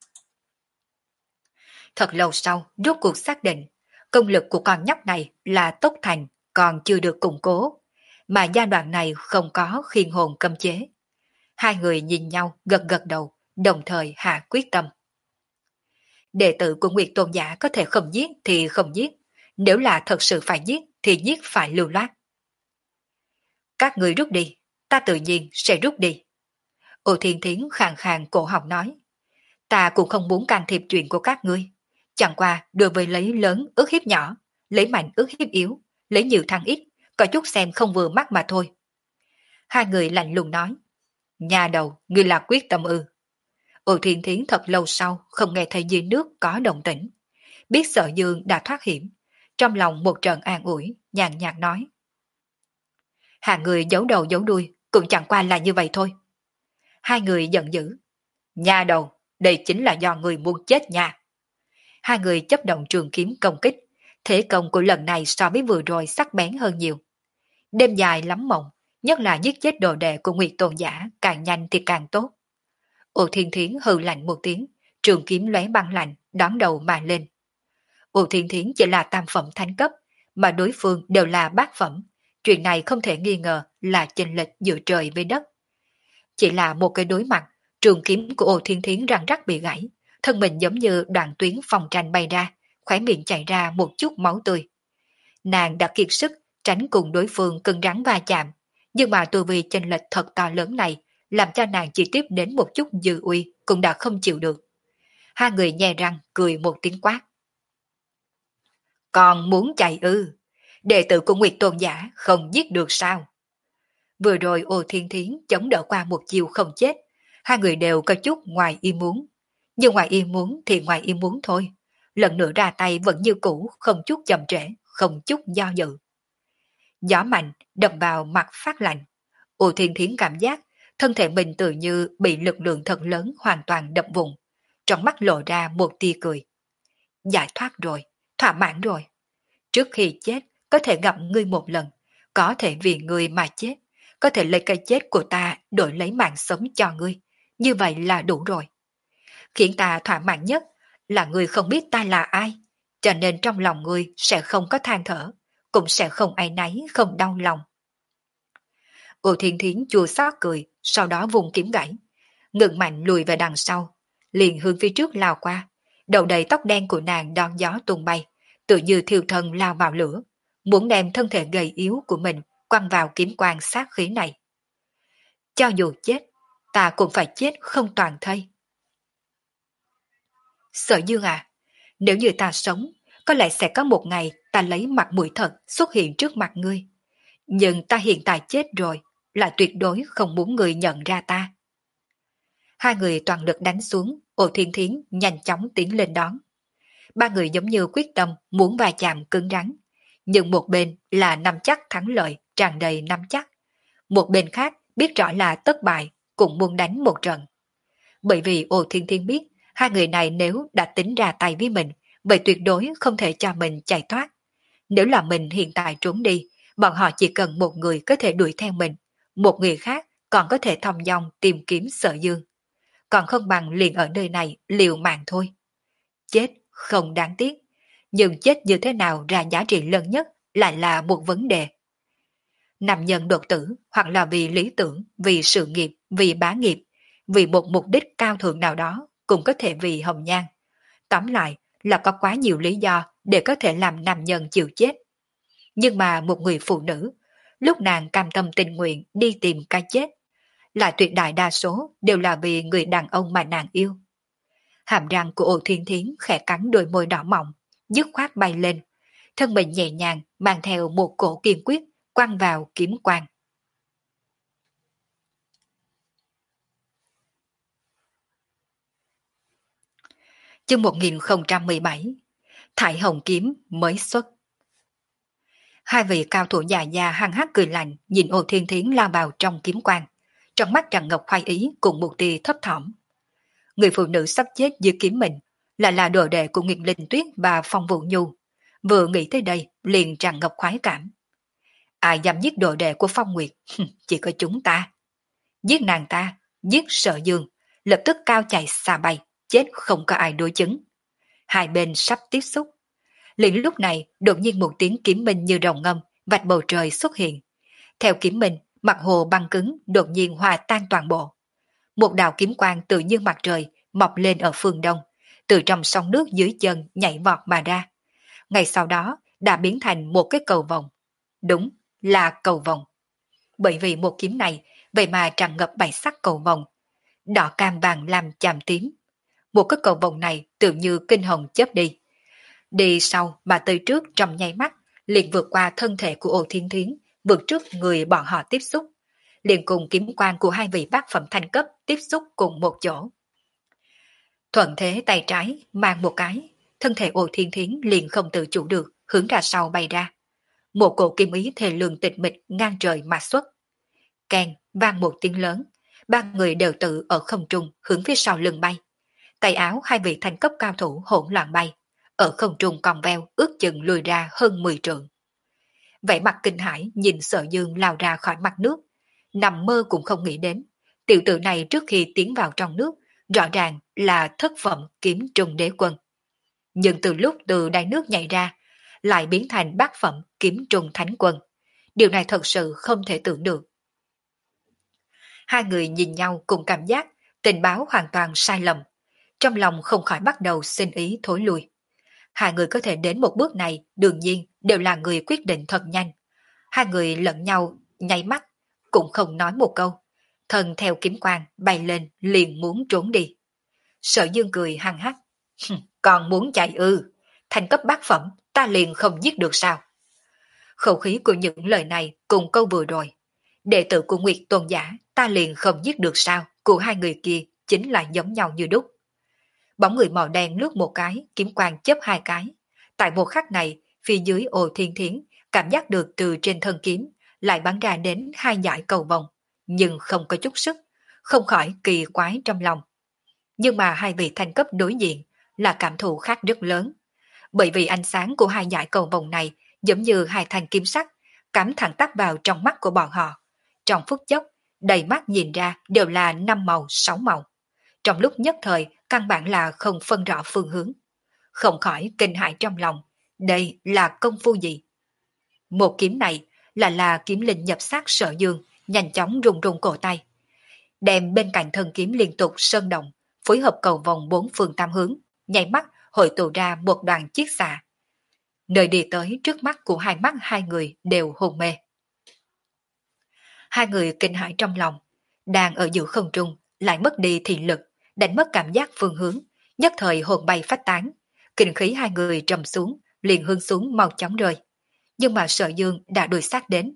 Thật lâu sau, rốt cuộc xác định, công lực của con nhóc này là tốc thành, còn chưa được củng cố, mà giai đoạn này không có khiên hồn cấm chế. Hai người nhìn nhau gật gật đầu, đồng thời hạ quyết tâm. Đệ tử của Nguyệt Tôn giả có thể không giết thì không giết, nếu là thật sự phải giết thì giết phải lưu loát. Các người rút đi, ta tự nhiên sẽ rút đi. Ô Thiên Thiến khàn khàn cổ họng nói, ta cũng không muốn can thiệp chuyện của các ngươi, chẳng qua đối với lấy lớn ước hiếp nhỏ, lấy mạnh ước hiếp yếu, lấy nhiều thăng ít, có chút xem không vừa mắt mà thôi. Hai người lạnh lùng nói, nhà đầu, ngươi là quyết tâm ư? Ô Thiên Thiến thật lâu sau không nghe thấy dưới nước có động tĩnh, biết Sợ Dương đã thoát hiểm, trong lòng một trận an ủi, nhàn nhạt nói. Hai người giấu đầu giấu đuôi, cũng chẳng qua là như vậy thôi. Hai người giận dữ, nhà đầu, đây chính là do người muốn chết nha. Hai người chấp động trường kiếm công kích, thế công của lần này so với vừa rồi sắc bén hơn nhiều. Đêm dài lắm mộng, nhất là giết chết đồ đệ của Nguyệt Tôn giả, càng nhanh thì càng tốt. Ô Thiên Thiến hừ lạnh một tiếng, trường kiếm lóe băng lạnh, đón đầu mà lên. Ô Thiên Thiến chỉ là tam phẩm thánh cấp, mà đối phương đều là bát phẩm. Chuyện này không thể nghi ngờ là chênh lệch giữa trời với đất. Chỉ là một cái đối mặt, trường kiếm của Ô Thiên Thiến răng rắc bị gãy, thân mình giống như đoạn tuyến phòng tranh bay ra, khóe miệng chảy ra một chút máu tươi. Nàng đã kiệt sức tránh cùng đối phương cứng rắn va chạm, nhưng mà tu vi chênh lệch thật to lớn này làm cho nàng chỉ tiếp đến một chút dư uy cũng đã không chịu được. Hai người nhe răng cười một tiếng quát. Còn muốn chạy ư? Đệ tử của Nguyệt Tôn giả không giết được sao? Vừa rồi Ô Thiên Thiến chống đỡ qua một chiều không chết, hai người đều có chút ngoài ý muốn. Nhưng ngoài ý muốn thì ngoài ý muốn thôi. Lần nữa ra tay vẫn như cũ, không chút chậm trễ, không chút do dự. Gió mạnh đập vào mặt phát lạnh. Ô Thiên Thiến cảm giác thân thể mình tự như bị lực lượng thật lớn hoàn toàn đập vùng. Trong mắt lộ ra một tia cười. Giải thoát rồi, thỏa mãn rồi. Trước khi chết, có thể gặp ngươi một lần, có thể vì ngươi mà chết, có thể lấy cái chết của ta đổi lấy mạng sống cho ngươi. Như vậy là đủ rồi. Khiến ta thỏa mãn nhất là ngươi không biết ta là ai, cho nên trong lòng ngươi sẽ không có than thở, cũng sẽ không áy náy, không đau lòng. Ô Thiên Thiến chua xót cười, sau đó vùng kiếm gãy, ngừng mạnh lùi về đằng sau, liền hướng phía trước lao qua, đầu đầy tóc đen của nàng đón gió tung bay, tự như thiêu thân lao vào lửa, muốn đem thân thể gầy yếu của mình quăng vào kiếm quang sát khí này. Cho dù chết, ta cũng phải chết không toàn thây. Sở Dương à, nếu như ta sống, có lẽ sẽ có một ngày ta lấy mặt mũi thật xuất hiện trước mặt ngươi. Nhưng ta hiện tại chết rồi, là tuyệt đối không muốn người nhận ra ta. Hai người toàn lực đánh xuống, Ô Thiên Thiến nhanh chóng tiến lên đón. Ba người giống như quyết tâm muốn va chạm cứng rắn, nhưng một bên là nắm chắc thắng lợi, tràn đầy nắm chắc. Một bên khác biết rõ là tất bại, cũng muốn đánh một trận. Bởi vì Ô Thiên Thiên biết, hai người này nếu đã tính ra tay với mình, vậy tuyệt đối không thể cho mình chạy thoát. Nếu là mình hiện tại trốn đi, bọn họ chỉ cần một người có thể đuổi theo mình, một người khác còn có thể thong dong tìm kiếm Sở Dương. Còn không bằng liền ở nơi này liều mạng thôi. Chết không đáng tiếc, nhưng chết như thế nào ra giá trị lớn nhất lại là một vấn đề. Nam nhân đột tử hoặc là vì lý tưởng, vì sự nghiệp, vì bá nghiệp, vì một mục đích cao thượng nào đó, cũng có thể vì hồng nhan. Tóm lại là có quá nhiều lý do để có thể làm nam nhân chịu chết. Nhưng mà một người phụ nữ, lúc nàng cam tâm tình nguyện đi tìm cái chết, lại tuyệt đại đa số đều là vì người đàn ông mà nàng yêu. Hàm răng của Ô Thiên Thiến khẽ cắn đôi môi đỏ mọng, dứt khoát bay lên, thân mình nhẹ nhàng mang theo một cổ kiên quyết quăng vào kiếm quang. Chương một nghìn không trăm mười bảy, Thải Hồng Kiếm mới xuất. Hai vị cao thủ già già hăng hắc cười lạnh nhìn Ô Thiên Thiến lao vào trong kiếm quang, trong mắt tràn ngập khoái ý cùng một tia thấp thỏm. Người phụ nữ sắp chết dưới kiếm mình là là đồ đệ của Nguyệt Linh Tuyết và Phong Vũ Nhu, vừa nghĩ tới đây liền tràn ngập khoái cảm. Ai dám giết đồ đệ của Phong Nguyệt? Chỉ có chúng ta. Giết nàng ta, giết Sở Dương, lập tức cao chạy xa bay, chết không có ai đối chứng. Hai bên sắp tiếp xúc. Liền lúc này đột nhiên một tiếng kiếm minh như rồng ngâm vạch bầu trời xuất hiện. Theo kiếm minh, mặt hồ băng cứng đột nhiên hòa tan toàn bộ. Một đạo kiếm quang tự như mặt trời mọc lên ở phương đông, từ trong sóng nước dưới chân nhảy vọt mà ra. Ngay sau đó đã biến thành một cái cầu vồng. Đúng là cầu vồng. Bởi vì một kiếm này, vậy mà tràn ngập bảy sắc cầu vồng, đỏ cam vàng lam chàm tím. Một cái cầu vồng này tự như kinh hồng chớp đi. Đi sau mà tới trước trong nháy mắt, liền vượt qua thân thể của Ô Thiên Thiến, vượt trước người bọn họ tiếp xúc, liền cùng kiếm quang của hai vị bát phẩm thanh cấp tiếp xúc cùng một chỗ. Thuận thế tay trái mang một cái, thân thể Ô Thiên Thiến liền không tự chủ được hướng ra sau bay ra. Một cổ kim ý thề lường tịch mịch ngang trời mà xuất. Kèn vang một tiếng lớn, ba người đều tự ở không trung hướng phía sau lưng bay. Tay áo hai vị thanh cấp cao thủ hỗn loạn bay, ở không trung cong veo ước chừng lùi ra hơn mười trượng. Vẻ mặt kinh hãi nhìn Sở Dương lao ra khỏi mặt nước, nằm mơ cũng không nghĩ đến, tiểu tử này trước khi tiến vào trong nước, rõ ràng là thất phẩm kiếm trung đế quân. Nhưng từ lúc từ đáy nước nhảy ra, lại biến thành bát phẩm kiếm trung thánh quân. Điều này thật sự không thể tưởng được. Hai người nhìn nhau cùng cảm giác tình báo hoàn toàn sai lầm, trong lòng không khỏi bắt đầu xin ý thối lui. Hai người có thể đến một bước này đương nhiên đều là người quyết định thật nhanh. Hai người lẫn nhau nháy mắt, cũng không nói một câu. Thần theo kiếm quang bay lên liền muốn trốn đi. Sở Dương cười hăng hắc. Còn muốn chạy ư? Thành cấp bát phẩm ta liền không giết được sao? Khẩu khí của những lời này cùng câu vừa rồi. Đệ tử của Nguyệt Tôn Giả ta liền không giết được sao? Của hai người kia chính là giống nhau như đúc. Bóng người màu đen lướt một cái, kiếm quang chớp hai cái. Tại một khắc này, phía dưới Ô Thiên Thiến cảm giác được từ trên thân kiếm lại bắn ra đến hai dải cầu vồng, nhưng không có chút sức, không khỏi kỳ quái trong lòng. Nhưng mà hai vị thanh cấp đối diện là cảm thụ khác rất lớn, bởi vì ánh sáng của hai dải cầu vồng này giống như hai thanh kim sắc, cắm thẳng tắp vào trong mắt của bọn họ. Trong phút chốc, đầy mắt nhìn ra đều là năm màu, sáu màu. Trong lúc nhất thời, căn bản là không phân rõ phương hướng. Không khỏi kinh hãi trong lòng, đây là công phu gì? Một kiếm này là là kiếm linh nhập sát Sở Dương, nhanh chóng rung rung cổ tay. Đem bên cạnh thân kiếm liên tục sơn động, phối hợp cầu vòng bốn phương tam hướng, nháy mắt hội tụ ra một đoàn chiết xạ. Nơi đi tới trước mắt của hai mắt hai người đều hôn mê. Hai người kinh hãi trong lòng, đang ở giữa không trung, lại mất đi thị lực, đánh mất cảm giác phương hướng, nhất thời hồn bay phách tán, kinh khí hai người trầm xuống, liền hướng xuống mau chóng rơi. Nhưng mà Sở Dương đã đuổi sát đến,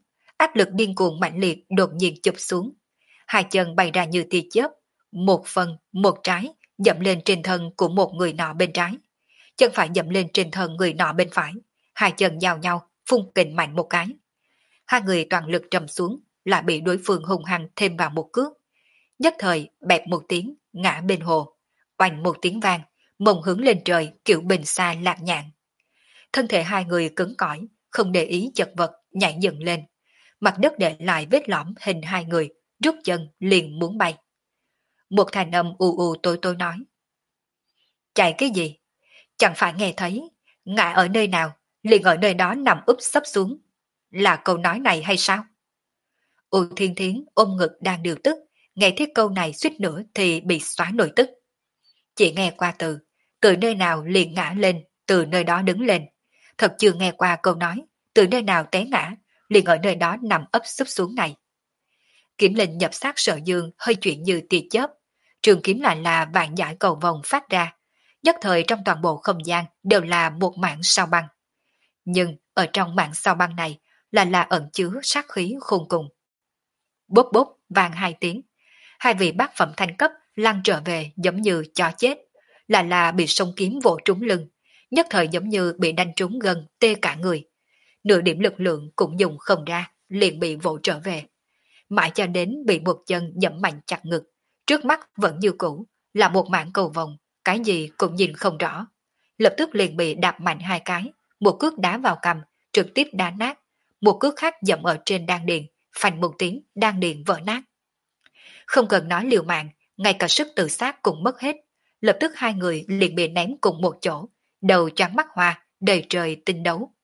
áp lực điên cuồng mãnh liệt đột nhiên chụp xuống. Hai chân bay ra như tia chớp, một phần, một trái, dậm lên trên thân của một người nọ bên trái. Chân phải dậm lên trên thân người nọ bên phải, hai chân giao nhau, phun kình mạnh một cái. Hai người toàn lực trầm xuống, lại bị đối phương hung hăng thêm vào một cước. Nhất thời bẹp một tiếng, ngã bên hồ. Oanh một tiếng vang, mông hướng lên trời kiểu bình xa lạc nhạn. Thân thể hai người cứng cỏi, không để ý chật vật, nhảy dựng lên. Mặt đất để lại vết lõm hình hai người, rút chân liền muốn bay. Một thanh âm u u tôi tôi nói. Chạy cái gì? Chẳng phải nghe thấy, ngã ở nơi nào, liền ở nơi đó nằm úp sấp xuống. Là câu nói này hay sao? U Thiên Thiến ôm ngực đang điều tức, nghe thấy câu này suýt nữa thì bị xóa nổi tức. Chỉ nghe qua từ, từ nơi nào liền ngã lên, từ nơi đó đứng lên. Thật chưa nghe qua câu nói, từ nơi nào té ngã, liền ở nơi đó nằm ấp sấp xuống này. Kiếm linh nhập sát Sở Dương hơi chuyển như tia chớp, trường kiếm lại là vạn giải cầu vòng phát ra, nhất thời trong toàn bộ không gian đều là một mảng sao băng. Nhưng ở trong mảng sao băng này là là ẩn chứa sát khí khôn cùng. Bốp bốp vang hai tiếng, hai vị bát phẩm thanh cấp lăn trở về giống như chó chết, là là bị sông kiếm vỗ trúng lưng, nhất thời giống như bị đánh trúng gần tê cả người. Nửa điểm lực lượng cũng dùng không ra, liền bị vỗ trở về. Mãi cho đến bị một chân dẫm mạnh chặt ngực, trước mắt vẫn như cũ, là một mảng cầu vồng, cái gì cũng nhìn không rõ. Lập tức liền bị đạp mạnh hai cái, một cước đá vào cằm, trực tiếp đá nát, một cước khác dẫm ở trên đan điền, phanh một tiếng, đan điền vỡ nát. Không cần nói liều mạng, ngay cả sức tự sát cũng mất hết, lập tức hai người liền bị ném cùng một chỗ, đầu trắng mắt hoa, đầy trời tinh đấu.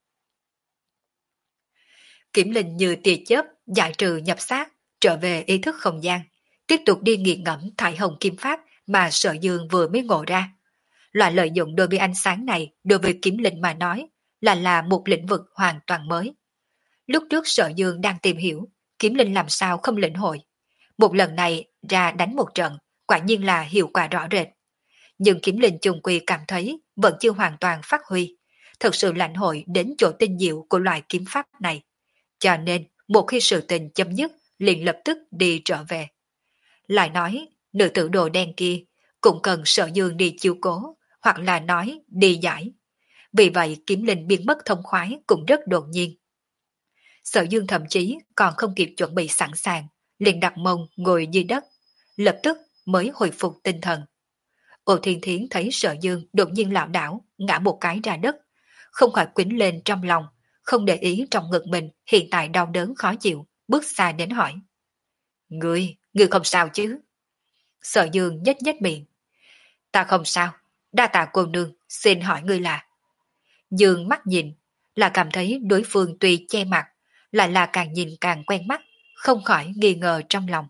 Kiểm linh như tia chớp, giải trừ nhập xác, trở về ý thức không gian, tiếp tục đi nghiền ngẫm thải hồng kim pháp mà Sở Dương vừa mới ngộ ra. Loại lợi dụng đôi bên ánh sáng này đối với kiếm linh mà nói là là một lĩnh vực hoàn toàn mới. Lúc trước Sở Dương đang tìm hiểu, kiếm linh làm sao không lĩnh hội. Một lần này ra đánh một trận, quả nhiên là hiệu quả rõ rệt. Nhưng kiếm linh chung quy cảm thấy vẫn chưa hoàn toàn phát huy, thực sự lãnh hội đến chỗ tinh diệu của loại kiếm pháp này. Cho nên, một khi sự tình chấm dứt, liền lập tức đi trở về. Lại nói, nữ tử đồ đen kia cũng cần Sở Dương đi chiếu cố, hoặc là nói đi giải. Vì vậy kiếm linh biến mất thông khoái cũng rất đột nhiên. Sở Dương thậm chí còn không kịp chuẩn bị sẵn sàng, liền đặt mông ngồi dưới đất, lập tức mới hồi phục tinh thần. Ô Thiên Thiến thấy Sở Dương đột nhiên lảo đảo, ngã một cái ra đất, không khỏi quýnh lên trong lòng, không để ý trong ngực mình hiện tại đau đớn khó chịu, bước xa đến hỏi. Ngươi, ngươi không sao chứ? Sở Dương nhếch nhếch miệng. Ta không sao, đa tạ cô nương, xin hỏi ngươi là. Dương mắt nhìn, là cảm thấy đối phương tuy che mặt, lại là càng nhìn càng quen mắt, không khỏi nghi ngờ trong lòng.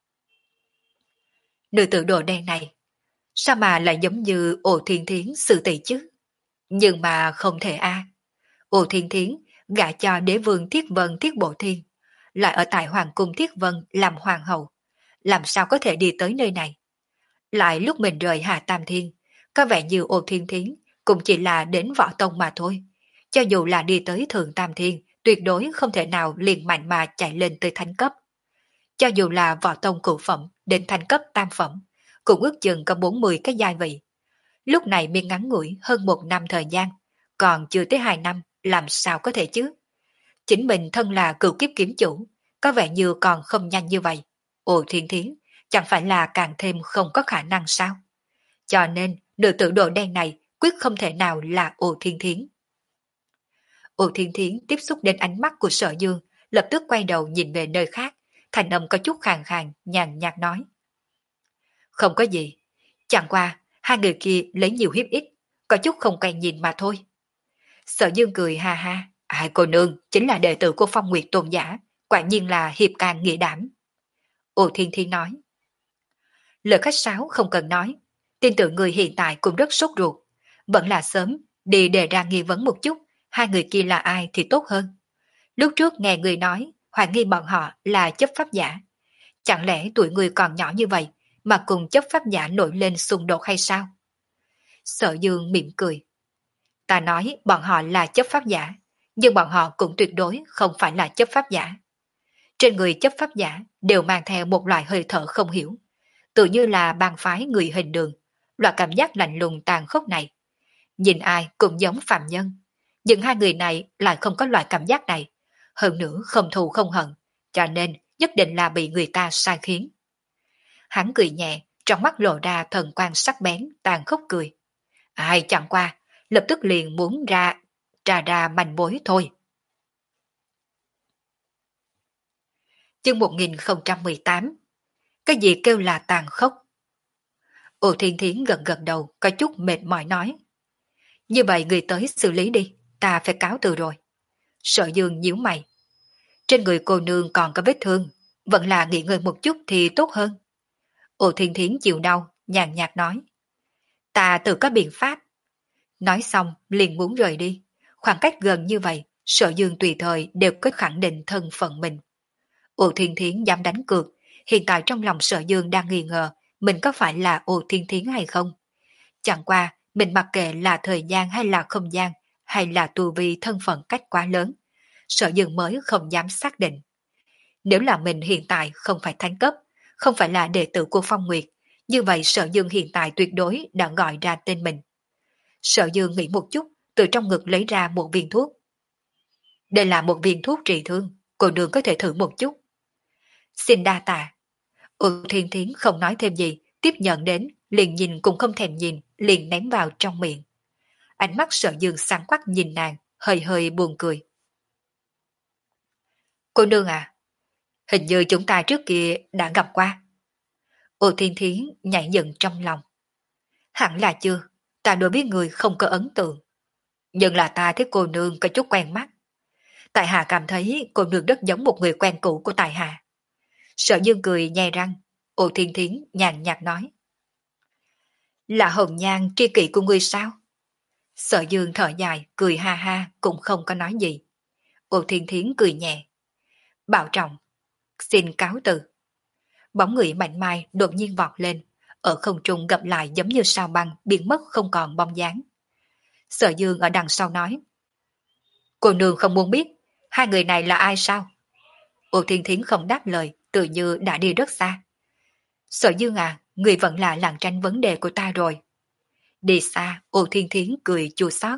Nữ tử đồ đen này, sao mà lại giống như Ổ Thiên Thiến xử tỷ chứ? Nhưng mà không thể a. À. Ổ Thiên Thiến gả cho đế vương Thiết Vân Thiết Bộ Thiên, lại ở tại Hoàng cung Thiết Vân làm hoàng hậu, làm sao có thể đi tới nơi này? Lại lúc mình rời Hà Tam Thiên, có vẻ như Ổ Thiên Thiến cũng chỉ là đến võ tông mà thôi. Cho dù là đi tới Thượng Tam Thiên, tuyệt đối không thể nào liền mạnh mà chạy lên tới thánh cấp. Cho dù là võ tông cửu phẩm đến thánh cấp tam phẩm, cũng ước chừng có bốn mươi cái giai vị. Lúc này miên ngắn ngủi hơn một năm thời gian, còn chưa tới hai năm, làm sao có thể chứ? Chính mình thân là cửu kiếp kiếm chủ, có vẻ như còn không nhanh như vậy. Ồ Thiên Thiến, chẳng phải là càng thêm không có khả năng sao? Cho nên, nữ tử đồ đen này quyết không thể nào là Ồ Thiên Thiến. Ồ Thiên Thiến tiếp xúc đến ánh mắt của Sở Dương, lập tức quay đầu nhìn về nơi khác, thành âm có chút khàn khàn, nhàn nhạt nói. Không có gì, chẳng qua, hai người kia lấy nhiều hiếp ít, có chút không quen nhìn mà thôi. Sở Dương cười ha ha, ai cô nương chính là đệ tử của Phong Nguyệt Tôn giả, quả nhiên là hiệp can nghĩa đảm. Ồ Thiên Thiên nói. Lời khách sáo không cần nói, tin tưởng người hiện tại cũng rất sốt ruột, vẫn là sớm, đi đề ra nghi vấn một chút, hai người kia là ai thì tốt hơn. Lúc trước nghe người nói, hoài nghi bọn họ là chấp pháp giả. Chẳng lẽ tuổi người còn nhỏ như vậy, mà cùng chấp pháp giả nổi lên xung đột hay sao? Sở Dương mỉm cười. Ta nói bọn họ là chấp pháp giả, nhưng bọn họ cũng tuyệt đối không phải là chấp pháp giả. Trên người chấp pháp giả đều mang theo một loại hơi thở không hiểu, tự như là bang phái người hình đường, loại cảm giác lạnh lùng tàn khốc này. Nhìn ai cũng giống phạm nhân, nhưng hai người này lại không có loại cảm giác này, hơn nữa không thù không hận, cho nên nhất định là bị người ta sai khiến. Hắn cười nhẹ, trong mắt lộ ra thần quan sắc bén, tàn khốc cười. Ai chẳng qua, lập tức liền muốn ra, trà ra manh mối thôi. Chương một nghìn không trăm mười tám. Cái gì kêu là tàn khốc? Ồ Thiên Thiến gật gật đầu, có chút mệt mỏi nói. Như vậy người tới xử lý đi, ta phải cáo từ rồi. Sở Dương nhíu mày. Trên người cô nương còn có vết thương, vẫn là nghỉ ngơi một chút thì tốt hơn. Ồ Thiên Thiến chịu đau, nhàn nhạt nói. Ta tự có biện pháp. Nói xong liền muốn rời đi. Khoảng cách gần như vậy, Sở Dương tùy thời đều có khẳng định thân phận mình. Ồ Thiên Thiến dám đánh cược, hiện tại trong lòng Sở Dương đang nghi ngờ mình có phải là Ồ Thiên Thiến hay không. Chẳng qua, mình mặc kệ là thời gian hay là không gian, hay là tu vi thân phận cách quá lớn. Sở Dương mới không dám xác định. Nếu là mình hiện tại không phải thánh cấp, không phải là đệ tử của Phong Nguyệt, như vậy Sở Dương hiện tại tuyệt đối đã gọi ra tên mình. Sở Dương nghĩ một chút, từ trong ngực lấy ra một viên thuốc. Đây là một viên thuốc trị thương, cô nương có thể thử một chút. Xin đa tạ. Ừ Thiên Thiến không nói thêm gì, tiếp nhận đến, liền nhìn cũng không thèm nhìn, liền ném vào trong miệng. Ánh mắt Sở Dương sáng quắc nhìn nàng, hơi hơi buồn cười. Cô nương à, hình như chúng ta trước kia đã gặp qua. Ô Thiên Thiến nhảy dựng trong lòng. Hẳn là chưa, ta đối với người không có ấn tượng. Nhưng là ta thấy cô nương có chút quen mắt. Tại Hạ cảm thấy cô nương rất giống một người quen cũ của Tại Hạ. Sở Dương cười nhè răng, Ô Thiên Thiến nhàn nhạt nói. Là hồng nhan tri kỷ của ngươi sao? Sở Dương thở dài, cười ha ha, cũng không có nói gì. Ô Thiên Thiến cười nhẹ. Bảo trọng, xin cáo từ. Bóng người mạnh mai đột nhiên vọt lên, ở không trung gặp lại giống như sao băng biến mất không còn bóng dáng. Sở Dương ở đằng sau nói. Cô nương không muốn biết, hai người này là ai sao? Ô Thiên Thiến không đáp lời, tự như đã đi rất xa. Sở Dương à, người vẫn là làng tranh vấn đề của ta rồi. Đi xa, Ô Thiên Thiến cười chua xót.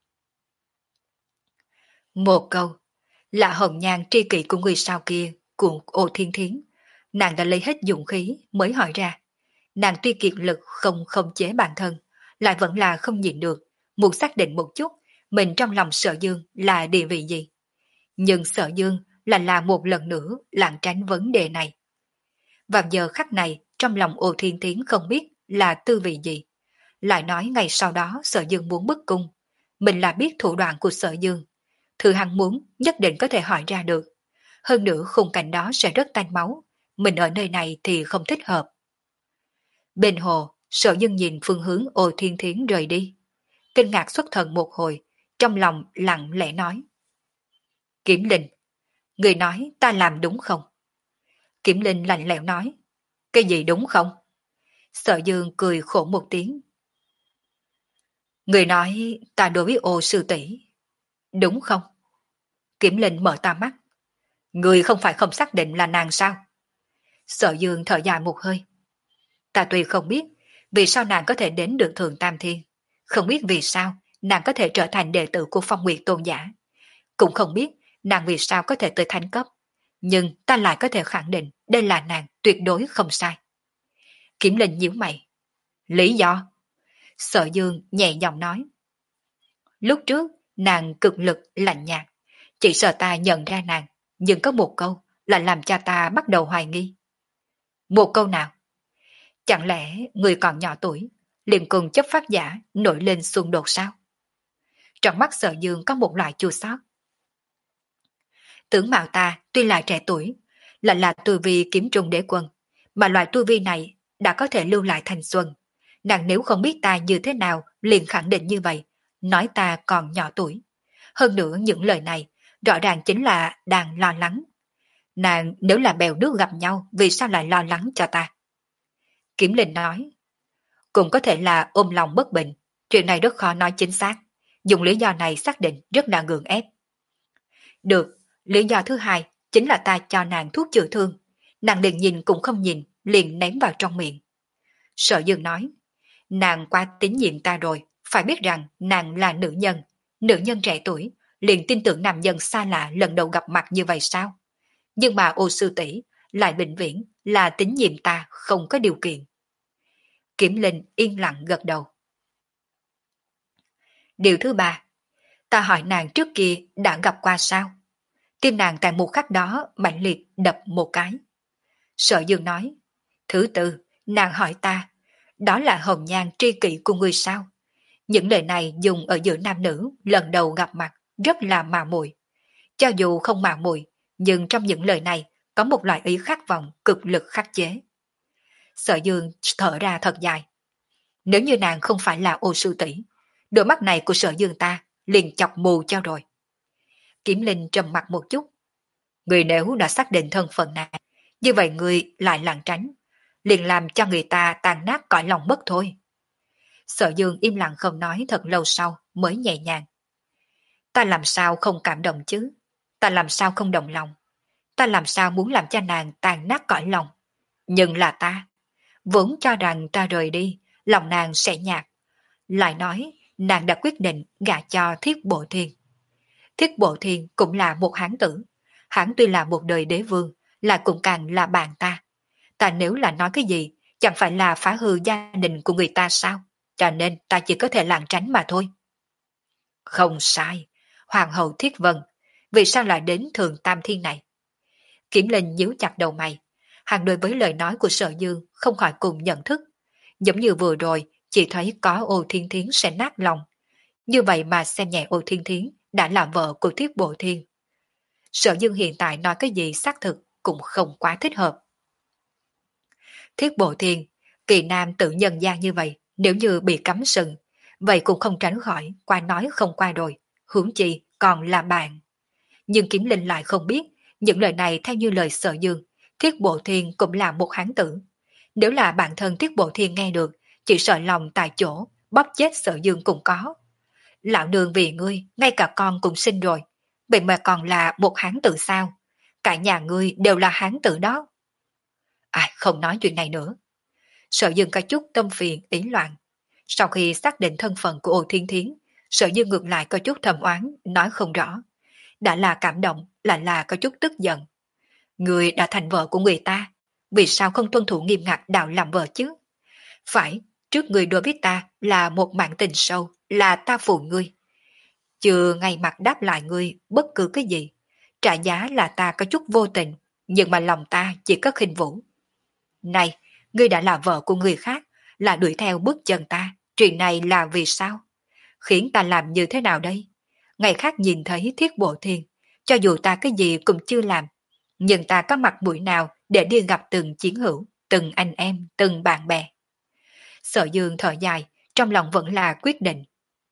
Một câu, là hồng nhan tri kỷ của người sao kia, của Ô Thiên Thiến. Nàng đã lấy hết dũng khí mới hỏi ra. Nàng tuy kiệt lực không khống chế bản thân, lại vẫn là không nhịn được, muốn xác định một chút mình trong lòng Sở Dương là địa vị gì. Nhưng Sở Dương là là một lần nữa lảng tránh vấn đề này. Vào giờ khắc này, trong lòng Ô Thiên Thiến không biết là tư vị gì. Lại nói ngày sau đó Sở Dương muốn bức cung. Mình là biết thủ đoạn của Sở Dương. Thứ hắn muốn nhất định có thể hỏi ra được. Hơn nữa khung cảnh đó sẽ rất tanh máu. Mình ở nơi này thì không thích hợp. Bên hồ, Sở Dương nhìn phương hướng Ô Thiên Thiến rời đi. Kinh ngạc xuất thần một hồi, trong lòng lặng lẽ nói. Kiểm Linh, người nói ta làm đúng không? Kiểm Linh lạnh lẽo nói. Cái gì đúng không? Sở Dương cười khổ một tiếng. Người nói ta đối với Ô sư tỷ đúng không? Kiểm Linh mở to mắt. Người không phải không xác định là nàng sao? Sở Dương thở dài một hơi. Ta tuy không biết vì sao nàng có thể đến được Thượng Tam Thiên, không biết vì sao nàng có thể trở thành đệ tử của Phong Nguyệt Tôn giả, cũng không biết nàng vì sao có thể tới thánh cấp, nhưng ta lại có thể khẳng định đây là nàng tuyệt đối không sai. Kiểm Linh nhíu mày. Lý do? Sở Dương nhẹ giọng nói. Lúc trước nàng cực lực lạnh nhạt, chỉ sợ ta nhận ra nàng, nhưng có một câu là làm cho ta bắt đầu hoài nghi. Một câu nào? Chẳng lẽ người còn nhỏ tuổi, liền cùng chấp pháp giả nổi lên xung đột sao? Trong mắt Sở Dương có một loại chua xót. Tướng mạo ta tuy là trẻ tuổi, lại là tu vi kiếm trung đế quân, mà loại tu vi này đã có thể lưu lại thanh xuân. Nàng nếu không biết ta như thế nào liền khẳng định như vậy, nói ta còn nhỏ tuổi. Hơn nữa những lời này rõ ràng chính là đang lo lắng. Nàng nếu là bèo nước gặp nhau, vì sao lại lo lắng cho ta? Kiểm Linh nói. Cũng có thể là ôm lòng bất bình, chuyện này rất khó nói chính xác. Dùng lý do này xác định rất là gượng ép. Được, lý do thứ hai chính là ta cho nàng thuốc chữa thương. Nàng liền nhìn cũng không nhìn, liền ném vào trong miệng. Sở Dương nói, nàng quá tín nhiệm ta rồi, phải biết rằng nàng là nữ nhân, nữ nhân trẻ tuổi, liền tin tưởng nam nhân xa lạ lần đầu gặp mặt như vậy sao? Nhưng mà ô sư tỷ lại vĩnh viễn là tín nhiệm ta không có điều kiện. Kiểm Linh yên lặng gật đầu. Điều thứ ba, ta hỏi nàng trước kia đã gặp qua sao? Tim nàng tại một khắc đó mạnh liệt đập một cái. Sở Dương nói, thứ tư, nàng hỏi ta, đó là hồng nhan tri kỷ của ngươi sao? Những lời này dùng ở giữa nam nữ lần đầu gặp mặt rất là mạo muội. Cho dù không mạo muội, nhưng trong những lời này có một loại ý khát vọng cực lực khắc chế. Sở Dương thở ra thật dài. Nếu như nàng không phải là ô sư tỷ, đôi mắt này của Sở Dương ta liền chọc mù cho rồi. Kiếm Linh trầm mặt một chút. Người nếu đã xác định thân phận nàng, như vậy người lại lảng tránh, liền làm cho người ta tàn nát cõi lòng mất thôi. Sở Dương im lặng không nói thật lâu sau mới nhẹ nhàng. Ta làm sao không cảm động chứ? Ta làm sao không đồng lòng? Ta làm sao muốn làm cho nàng tàn nát cõi lòng? Nhưng là ta, vốn cho rằng ta rời đi, lòng nàng sẽ nhạt. Lại nói, nàng đã quyết định gả cho Thiết Bộ Thiên. Thiết Bộ Thiên cũng là một hán tử. Hắn tuy là một đời đế vương, là cũng càng là bạn ta. Ta nếu là nói cái gì, chẳng phải là phá hư gia đình của người ta sao? Cho nên ta chỉ có thể lảng tránh mà thôi. Không sai, Hoàng hậu Thiết Vân, vì sao lại đến Thường Tam Thiên này? Kiểm Linh nhíu chặt đầu mày, hắn đối với lời nói của Sở Dương không khỏi cùng nhận thức. Giống như vừa rồi, chỉ thấy có Ô Thiên Thiến sẽ nát lòng. Như vậy mà xem nhẹ Ô Thiên Thiến đã là vợ của Thiết Bộ Thiên. Sở Dương hiện tại nói cái gì xác thực cũng không quá thích hợp. Thiết Bộ Thiên, kỳ nam tự nhân gian như vậy, nếu như bị cấm sừng, vậy cũng không tránh khỏi, qua nói không qua rồi, huống chi còn là bạn. Nhưng Kiếm Linh lại không biết, những lời này theo như lời Sở Dương, Thiết Bộ Thiên cũng là một hán tử. Nếu là bản thân Thiết Bộ Thiên nghe được, chỉ sợ lòng tại chỗ, bóp chết Sở Dương cũng có. Lão nương vì ngươi, ngay cả con cũng sinh rồi, vậy mà còn là một hán tử sao? Cả nhà ngươi đều là hán tử đó. À, không nói chuyện này nữa. Sở Dương có chút tâm phiền, ý loạn. Sau khi xác định thân phận của Ô Thiên Thiến, Sở Dương ngược lại có chút thầm oán, nói không rõ. Đã là cảm động, lại là có chút tức giận. Người đã thành vợ của người ta, vì sao không tuân thủ nghiêm ngặt đạo làm vợ chứ? Phải, trước người đối với ta là một mạng tình sâu, là ta phụ ngươi. Chưa ngay mặt đáp lại ngươi bất cứ cái gì. Trả giá là ta có chút vô tình, nhưng mà lòng ta chỉ có khinh vũ. Này, ngươi đã là vợ của người khác, là đuổi theo bước chân ta, chuyện này là vì sao? Khiến ta làm như thế nào đây? Ngày khác nhìn thấy Thiết Bộ Thiên, cho dù ta cái gì cũng chưa làm, nhưng ta có mặt mũi nào để đi gặp từng chiến hữu, từng anh em, từng bạn bè. Sở Dương thở dài, trong lòng vẫn là quyết định.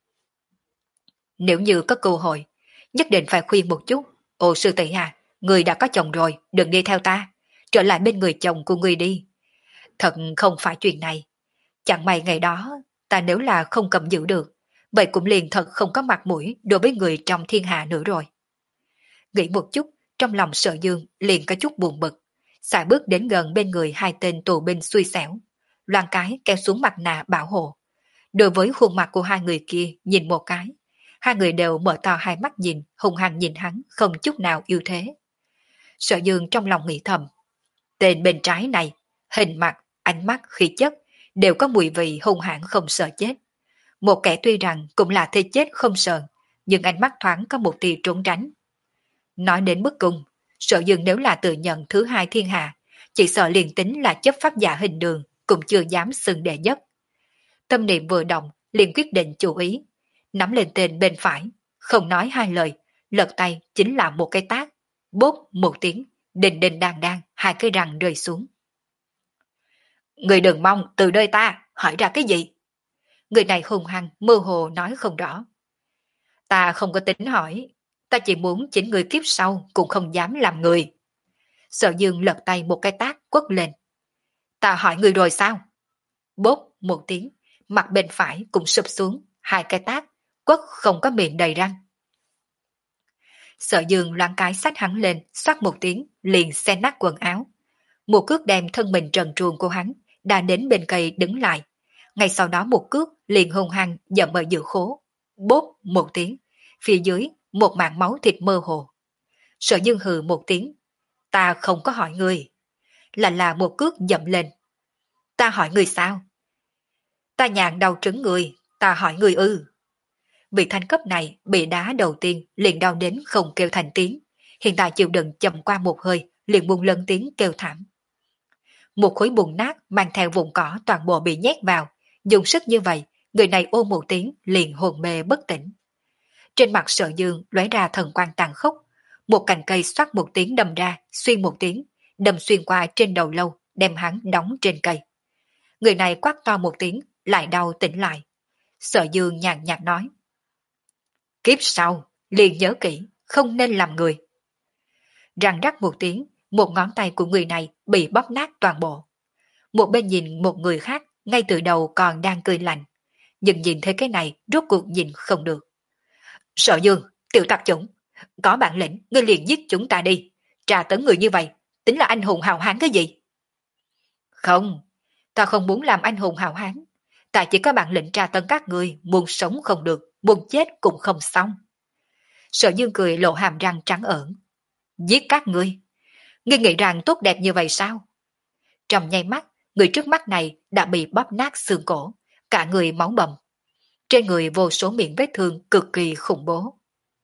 Nếu như có cơ hội, nhất định phải khuyên một chút. Ồ sư tỷ à, người đã có chồng rồi, đừng đi theo ta, trở lại bên người chồng của người đi. Thật không phải chuyện này. Chẳng may ngày đó, ta nếu là không cầm giữ được, vậy cũng liền thật không có mặt mũi đối với người trong thiên hạ nữa rồi. Nghĩ một chút, trong lòng Sở Dương liền có chút buồn bực, xài bước đến gần bên người hai tên tù binh xui xẻo, loan cái kéo xuống mặt nạ bảo hộ. Đối với khuôn mặt của hai người kia nhìn một cái, hai người đều mở to hai mắt nhìn, hung hăng nhìn hắn không chút nào yêu thế. Sở Dương trong lòng nghĩ thầm, tên bên trái này, hình mặt, ánh mắt, khí chất đều có mùi vị hung hãn không sợ chết. Một kẻ tuy rằng cũng là thế chết không sợ, nhưng ánh mắt thoáng có một tia trốn tránh. Nói đến mức cùng, Sở Dương nếu là tự nhận thứ hai thiên hạ, chỉ sợ liền tính là chấp pháp giả hình đường, cũng chưa dám xưng đệ nhất. Tâm niệm vừa động, liền quyết định chú ý, nắm lên tên bên phải, không nói hai lời, lật tay chính là một cái tát, bốp một tiếng, đình đình đàn đàn, hai cái răng rơi xuống. Người đừng mong từ nơi ta, hỏi ra cái gì? Người này hùng hăng, mơ hồ nói không rõ. Ta không có tính hỏi, ta chỉ muốn chính người kiếp sau cũng không dám làm người. Sở Dương lật tay một cái tát quất lên. Ta hỏi người rồi sao? Bốp một tiếng, mặt bên phải cũng sụp xuống, hai cái tát, quất không có miệng đầy răng. Sợ Dương loáng cái xách hắn lên, xoát một tiếng, liền xé nát quần áo. Một cước đem thân mình trần truồng của hắn, đã đến bên cây đứng lại. Ngay sau đó một cước liền hung hăng dậm ở giữa khố. Bốp một tiếng, phía dưới một mảng máu thịt mơ hồ. Sở Dương hừ một tiếng. Ta không có hỏi người. Là là một cước dậm lên. Ta hỏi người sao? Ta nhàn đầu trứng người, ta hỏi người ư. Vị thanh cấp này bị đá đầu tiên liền đau đến không kêu thành tiếng. Hiện tại chịu đựng chậm qua một hơi, liền buông lớn tiếng kêu thảm. Một khối bùn nát mang theo vùng cỏ toàn bộ bị nhét vào. Dùng sức như vậy, người này ôm một tiếng liền hồn mê bất tỉnh. Trên mặt Sở Dương lóe ra thần quang tàn khốc. Một cành cây xoát một tiếng đâm ra, xuyên một tiếng, đâm xuyên qua trên đầu lâu, đem hắn đóng trên cây. Người này quát to một tiếng, lại đau tỉnh lại. Sở Dương nhàn nhạt nói. Kiếp sau, liền nhớ kỹ, không nên làm người. Răng rắc một tiếng, một ngón tay của người này bị bóp nát toàn bộ. Một bên nhìn một người khác, ngay từ đầu còn đang cười lạnh. Nhưng nhìn thấy cái này, rốt cuộc nhìn không được. Sở Dương, tiểu tạp chủng, có bản lĩnh, ngươi liền giết chúng ta đi. Trà tấn người như vậy, tính là anh hùng hào hán cái gì? Không, ta không muốn làm anh hùng hào hán. Ta chỉ có bản lĩnh trà tấn các người, muốn sống không được, muốn chết cũng không xong. Sở Dương cười lộ hàm răng trắng ẩn. Giết các ngươi. Ngươi nghĩ rằng tốt đẹp như vậy sao? Trong nháy mắt, người trước mắt này đã bị bóp nát xương cổ, cả người máu bầm. Trên người vô số miệng vết thương cực kỳ khủng bố.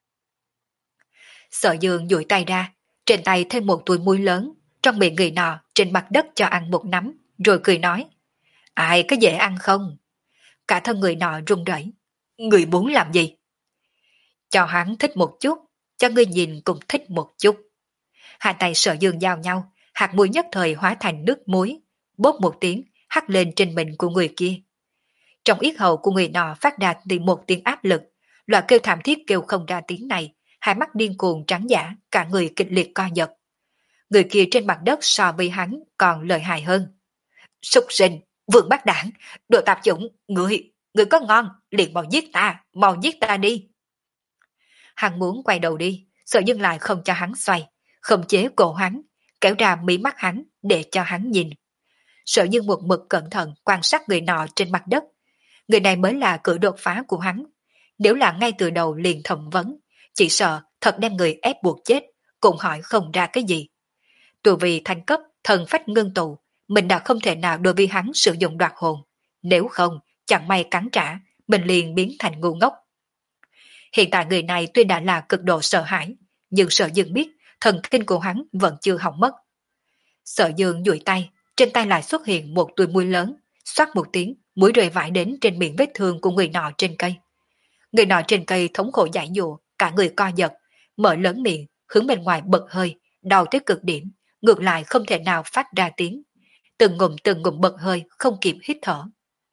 Sở Dương duỗi tay ra, trên tay thêm một túi muối lớn, trong miệng người nọ trên mặt đất cho ăn một nắm, rồi cười nói. Ai có dễ ăn không? Cả thân người nọ run rẩy. Người muốn làm gì? Cho hắn thích một chút, cho ngươi nhìn cũng thích một chút. Hai tay Sở Dương giao nhau, hạt muối nhất thời hóa thành nước muối, bốp một tiếng, hắt lên trên mình của người kia. Trong yết hầu của người nọ phát ra từ một tiếng áp lực, loại kêu thảm thiết kêu không ra tiếng này, hai mắt điên cuồng trắng giả, cả người kịch liệt co giật. Người kia trên mặt đất so với hắn còn lợi hại hơn. Súc sinh, vương bát đảng, đồ tạp chủng, người, người có ngon, liền mau giết ta, mau giết ta đi. Hắn muốn quay đầu đi, Sở Dương lại không cho hắn xoay, khống chế cổ hắn, kéo ra mí mắt hắn để cho hắn nhìn. Sở Dương một mực cẩn thận quan sát người nọ trên mặt đất. Người này mới là cử đột phá của hắn. Nếu là ngay từ đầu liền thẩm vấn, chỉ sợ thật đem người ép buộc chết, cũng hỏi không ra cái gì. Từ vì thành cấp, thần phách ngưng tụ, mình đã không thể nào đối với hắn sử dụng đoạt hồn. Nếu không, chẳng may cắn trả, mình liền biến thành ngu ngốc. Hiện tại người này tuy đã là cực độ sợ hãi, nhưng Sở Dương biết thần kinh của hắn vẫn chưa hỏng mất. Sở Dương duỗi tay, trên tay lại xuất hiện một túi muối lớn, xoát một tiếng, muối rơi vãi đến trên miệng vết thương của người nọ trên cây. Người nọ trên cây thống khổ giải dụa, cả người co giật, mở lớn miệng, hướng bên ngoài bật hơi, đau tới cực điểm, ngược lại không thể nào phát ra tiếng. Từng ngụm từng ngụm bật hơi, không kịp hít thở.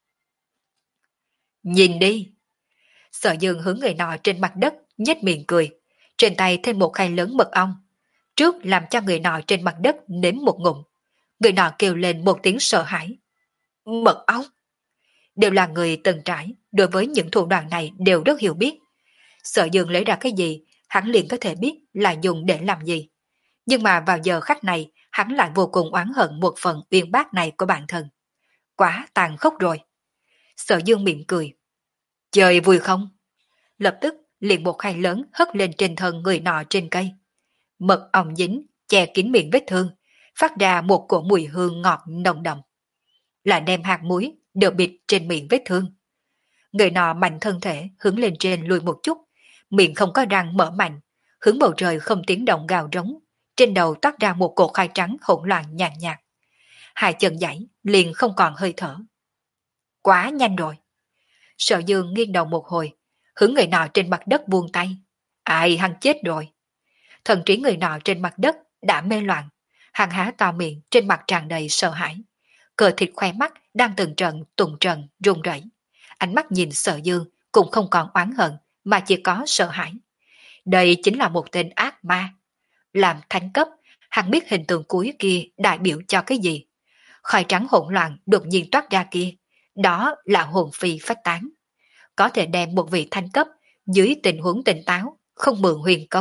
Nhìn đi! Sở Dương hướng người nọ trên mặt đất, nhếch miệng cười, trên tay thêm một khay lớn mật ong. Trước làm cho người nọ trên mặt đất nếm một ngụm. Người nọ kêu lên một tiếng sợ hãi. Mật ong! Đều là người từng trải, đối với những thủ đoạn này đều rất hiểu biết. Sở Dương lấy ra cái gì, hắn liền có thể biết là dùng để làm gì. Nhưng mà vào giờ khắc này, hắn lại vô cùng oán hận một phần uyên bác này của bản thân. Quá tàn khốc rồi. Sở Dương mỉm cười. Chơi vui không? Lập tức liền một khay lớn hất lên trên thân người nọ trên cây. Mật ong dính, che kín miệng vết thương, phát ra một cổ mùi hương ngọt nồng đậm. Là đem hạt muối đều bịt trên miệng vết thương. Người nọ mạnh thân thể hướng lên trên lùi một chút, miệng không có răng mở mạnh, hướng bầu trời không tiếng động gào rống, trên đầu toát ra một cột khai trắng hỗn loạn nhàn nhạt. Hai chân giãy liền không còn hơi thở. Quá nhanh rồi. Sở Dương nghiêng đầu một hồi, hướng người nọ trên mặt đất buông tay. Ai hắn chết rồi. Thần trí người nọ trên mặt đất đã mê loạn, hắn há to miệng trên mặt tràn đầy sợ hãi. Cờ thịt khoe mắt đang từng trận tùng trần run rẩy. Ánh mắt nhìn Sở Dương cũng không còn oán hận mà chỉ có sợ hãi. Đây chính là một tên ác ma. Làm thánh cấp, hắn biết hình tượng cuối kia đại biểu cho cái gì. Khói trắng hỗn loạn đột nhiên toát ra kia, đó là hồn phi phách tán. Có thể đem một vị thánh cấp dưới tình huống tỉnh táo, không mượn huyền công,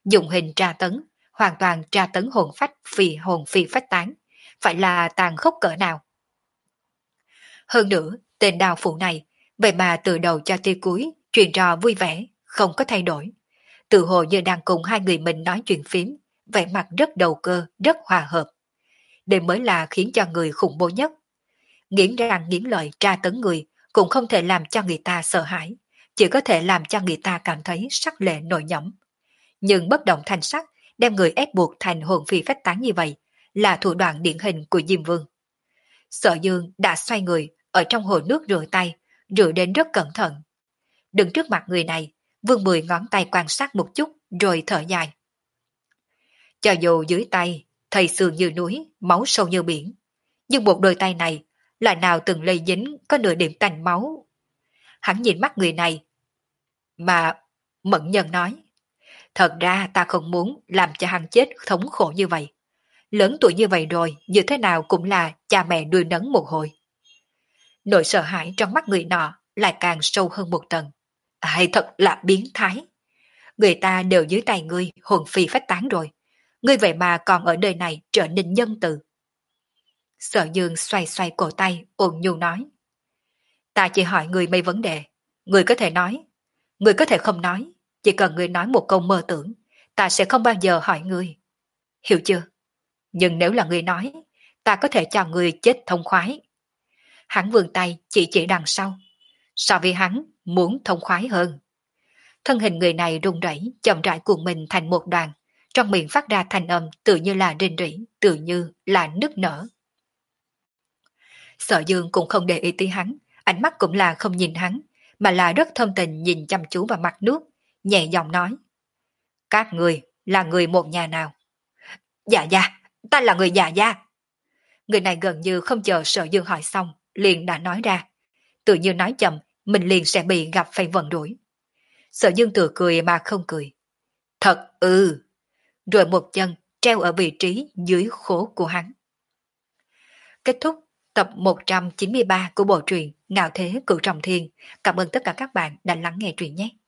dùng hình tra tấn, hoàn toàn tra tấn hồn phách vì hồn phi phách tán, phải là tàn khốc cỡ nào. Hơn nữa, tên đào phụ này, vậy mà từ đầu cho tới cuối, chuyện trò vui vẻ, không có thay đổi. Tự hồ như đang cùng hai người mình nói chuyện phím, vẻ mặt rất đầu cơ, rất hòa hợp. Đây mới là khiến cho người khủng bố nhất. Nghiến răng nghiến lợi tra tấn người, cũng không thể làm cho người ta sợ hãi, chỉ có thể làm cho người ta cảm thấy sắc lệ nổi nhõm. Nhưng bất động thanh sắc, đem người ép buộc thành hồn phi phách tán như vậy, là thủ đoạn điển hình của Diêm Vương. Sở Dương đã xoay người ở trong hồ nước rửa tay, rửa đến rất cẩn thận. Đứng trước mặt người này, Vương Mười ngón tay quan sát một chút rồi thở dài. Cho dù dưới tay, thầy xương như núi, máu sâu như biển, nhưng một đôi tay này lại nào từng lây dính có nửa điểm tanh máu. Hắn nhìn mắt người này, mà Mẫn Nhân nói, thật ra ta không muốn làm cho hắn chết thống khổ như vậy. Lớn tuổi như vậy rồi, như thế nào cũng là cha mẹ nuôi nấng một hồi. Nỗi sợ hãi trong mắt người nọ lại càng sâu hơn một tầng. Hay thật là biến thái. Người ta đều dưới tay ngươi hồn phi phách tán rồi. Ngươi vậy mà còn ở nơi này trở nên nhân từ. Sở Dương xoay xoay cổ tay, ôn nhu nói. Ta chỉ hỏi ngươi mấy vấn đề. Ngươi có thể nói. Ngươi có thể không nói. Chỉ cần ngươi nói một câu mơ tưởng, ta sẽ không bao giờ hỏi ngươi. Hiểu chưa? Nhưng nếu là ngươi nói, ta có thể cho ngươi chết thông khoái. Hắn vươn tay chỉ chỉ đằng sau. So với hắn, muốn thông khoái hơn. Thân hình người này rung rẩy, chậm rãi cuộn mình thành một đoàn, trong miệng phát ra thanh âm tự như là rên rỉ, tự như là nức nở. Sở Dương cũng không để ý tới hắn, ánh mắt cũng là không nhìn hắn, mà là rất thâm tình nhìn chăm chú vào mặt nước, nhẹ giọng nói. Các người là người một nhà nào? Dạ dạ, ta là người dạ dạ. Người này gần như không chờ Sở Dương hỏi xong, liền đã nói ra. Tự như nói chậm, mình liền sẽ bị gặp phải vận đuổi. Sở Dương tự cười mà không cười. Thật ư. Rồi một chân treo ở vị trí dưới khố của hắn. Kết thúc tập một trăm chín mươi ba của bộ truyện Ngạo Thế Cửu Trọng Thiên. Cảm ơn tất cả các bạn đã lắng nghe truyện nhé.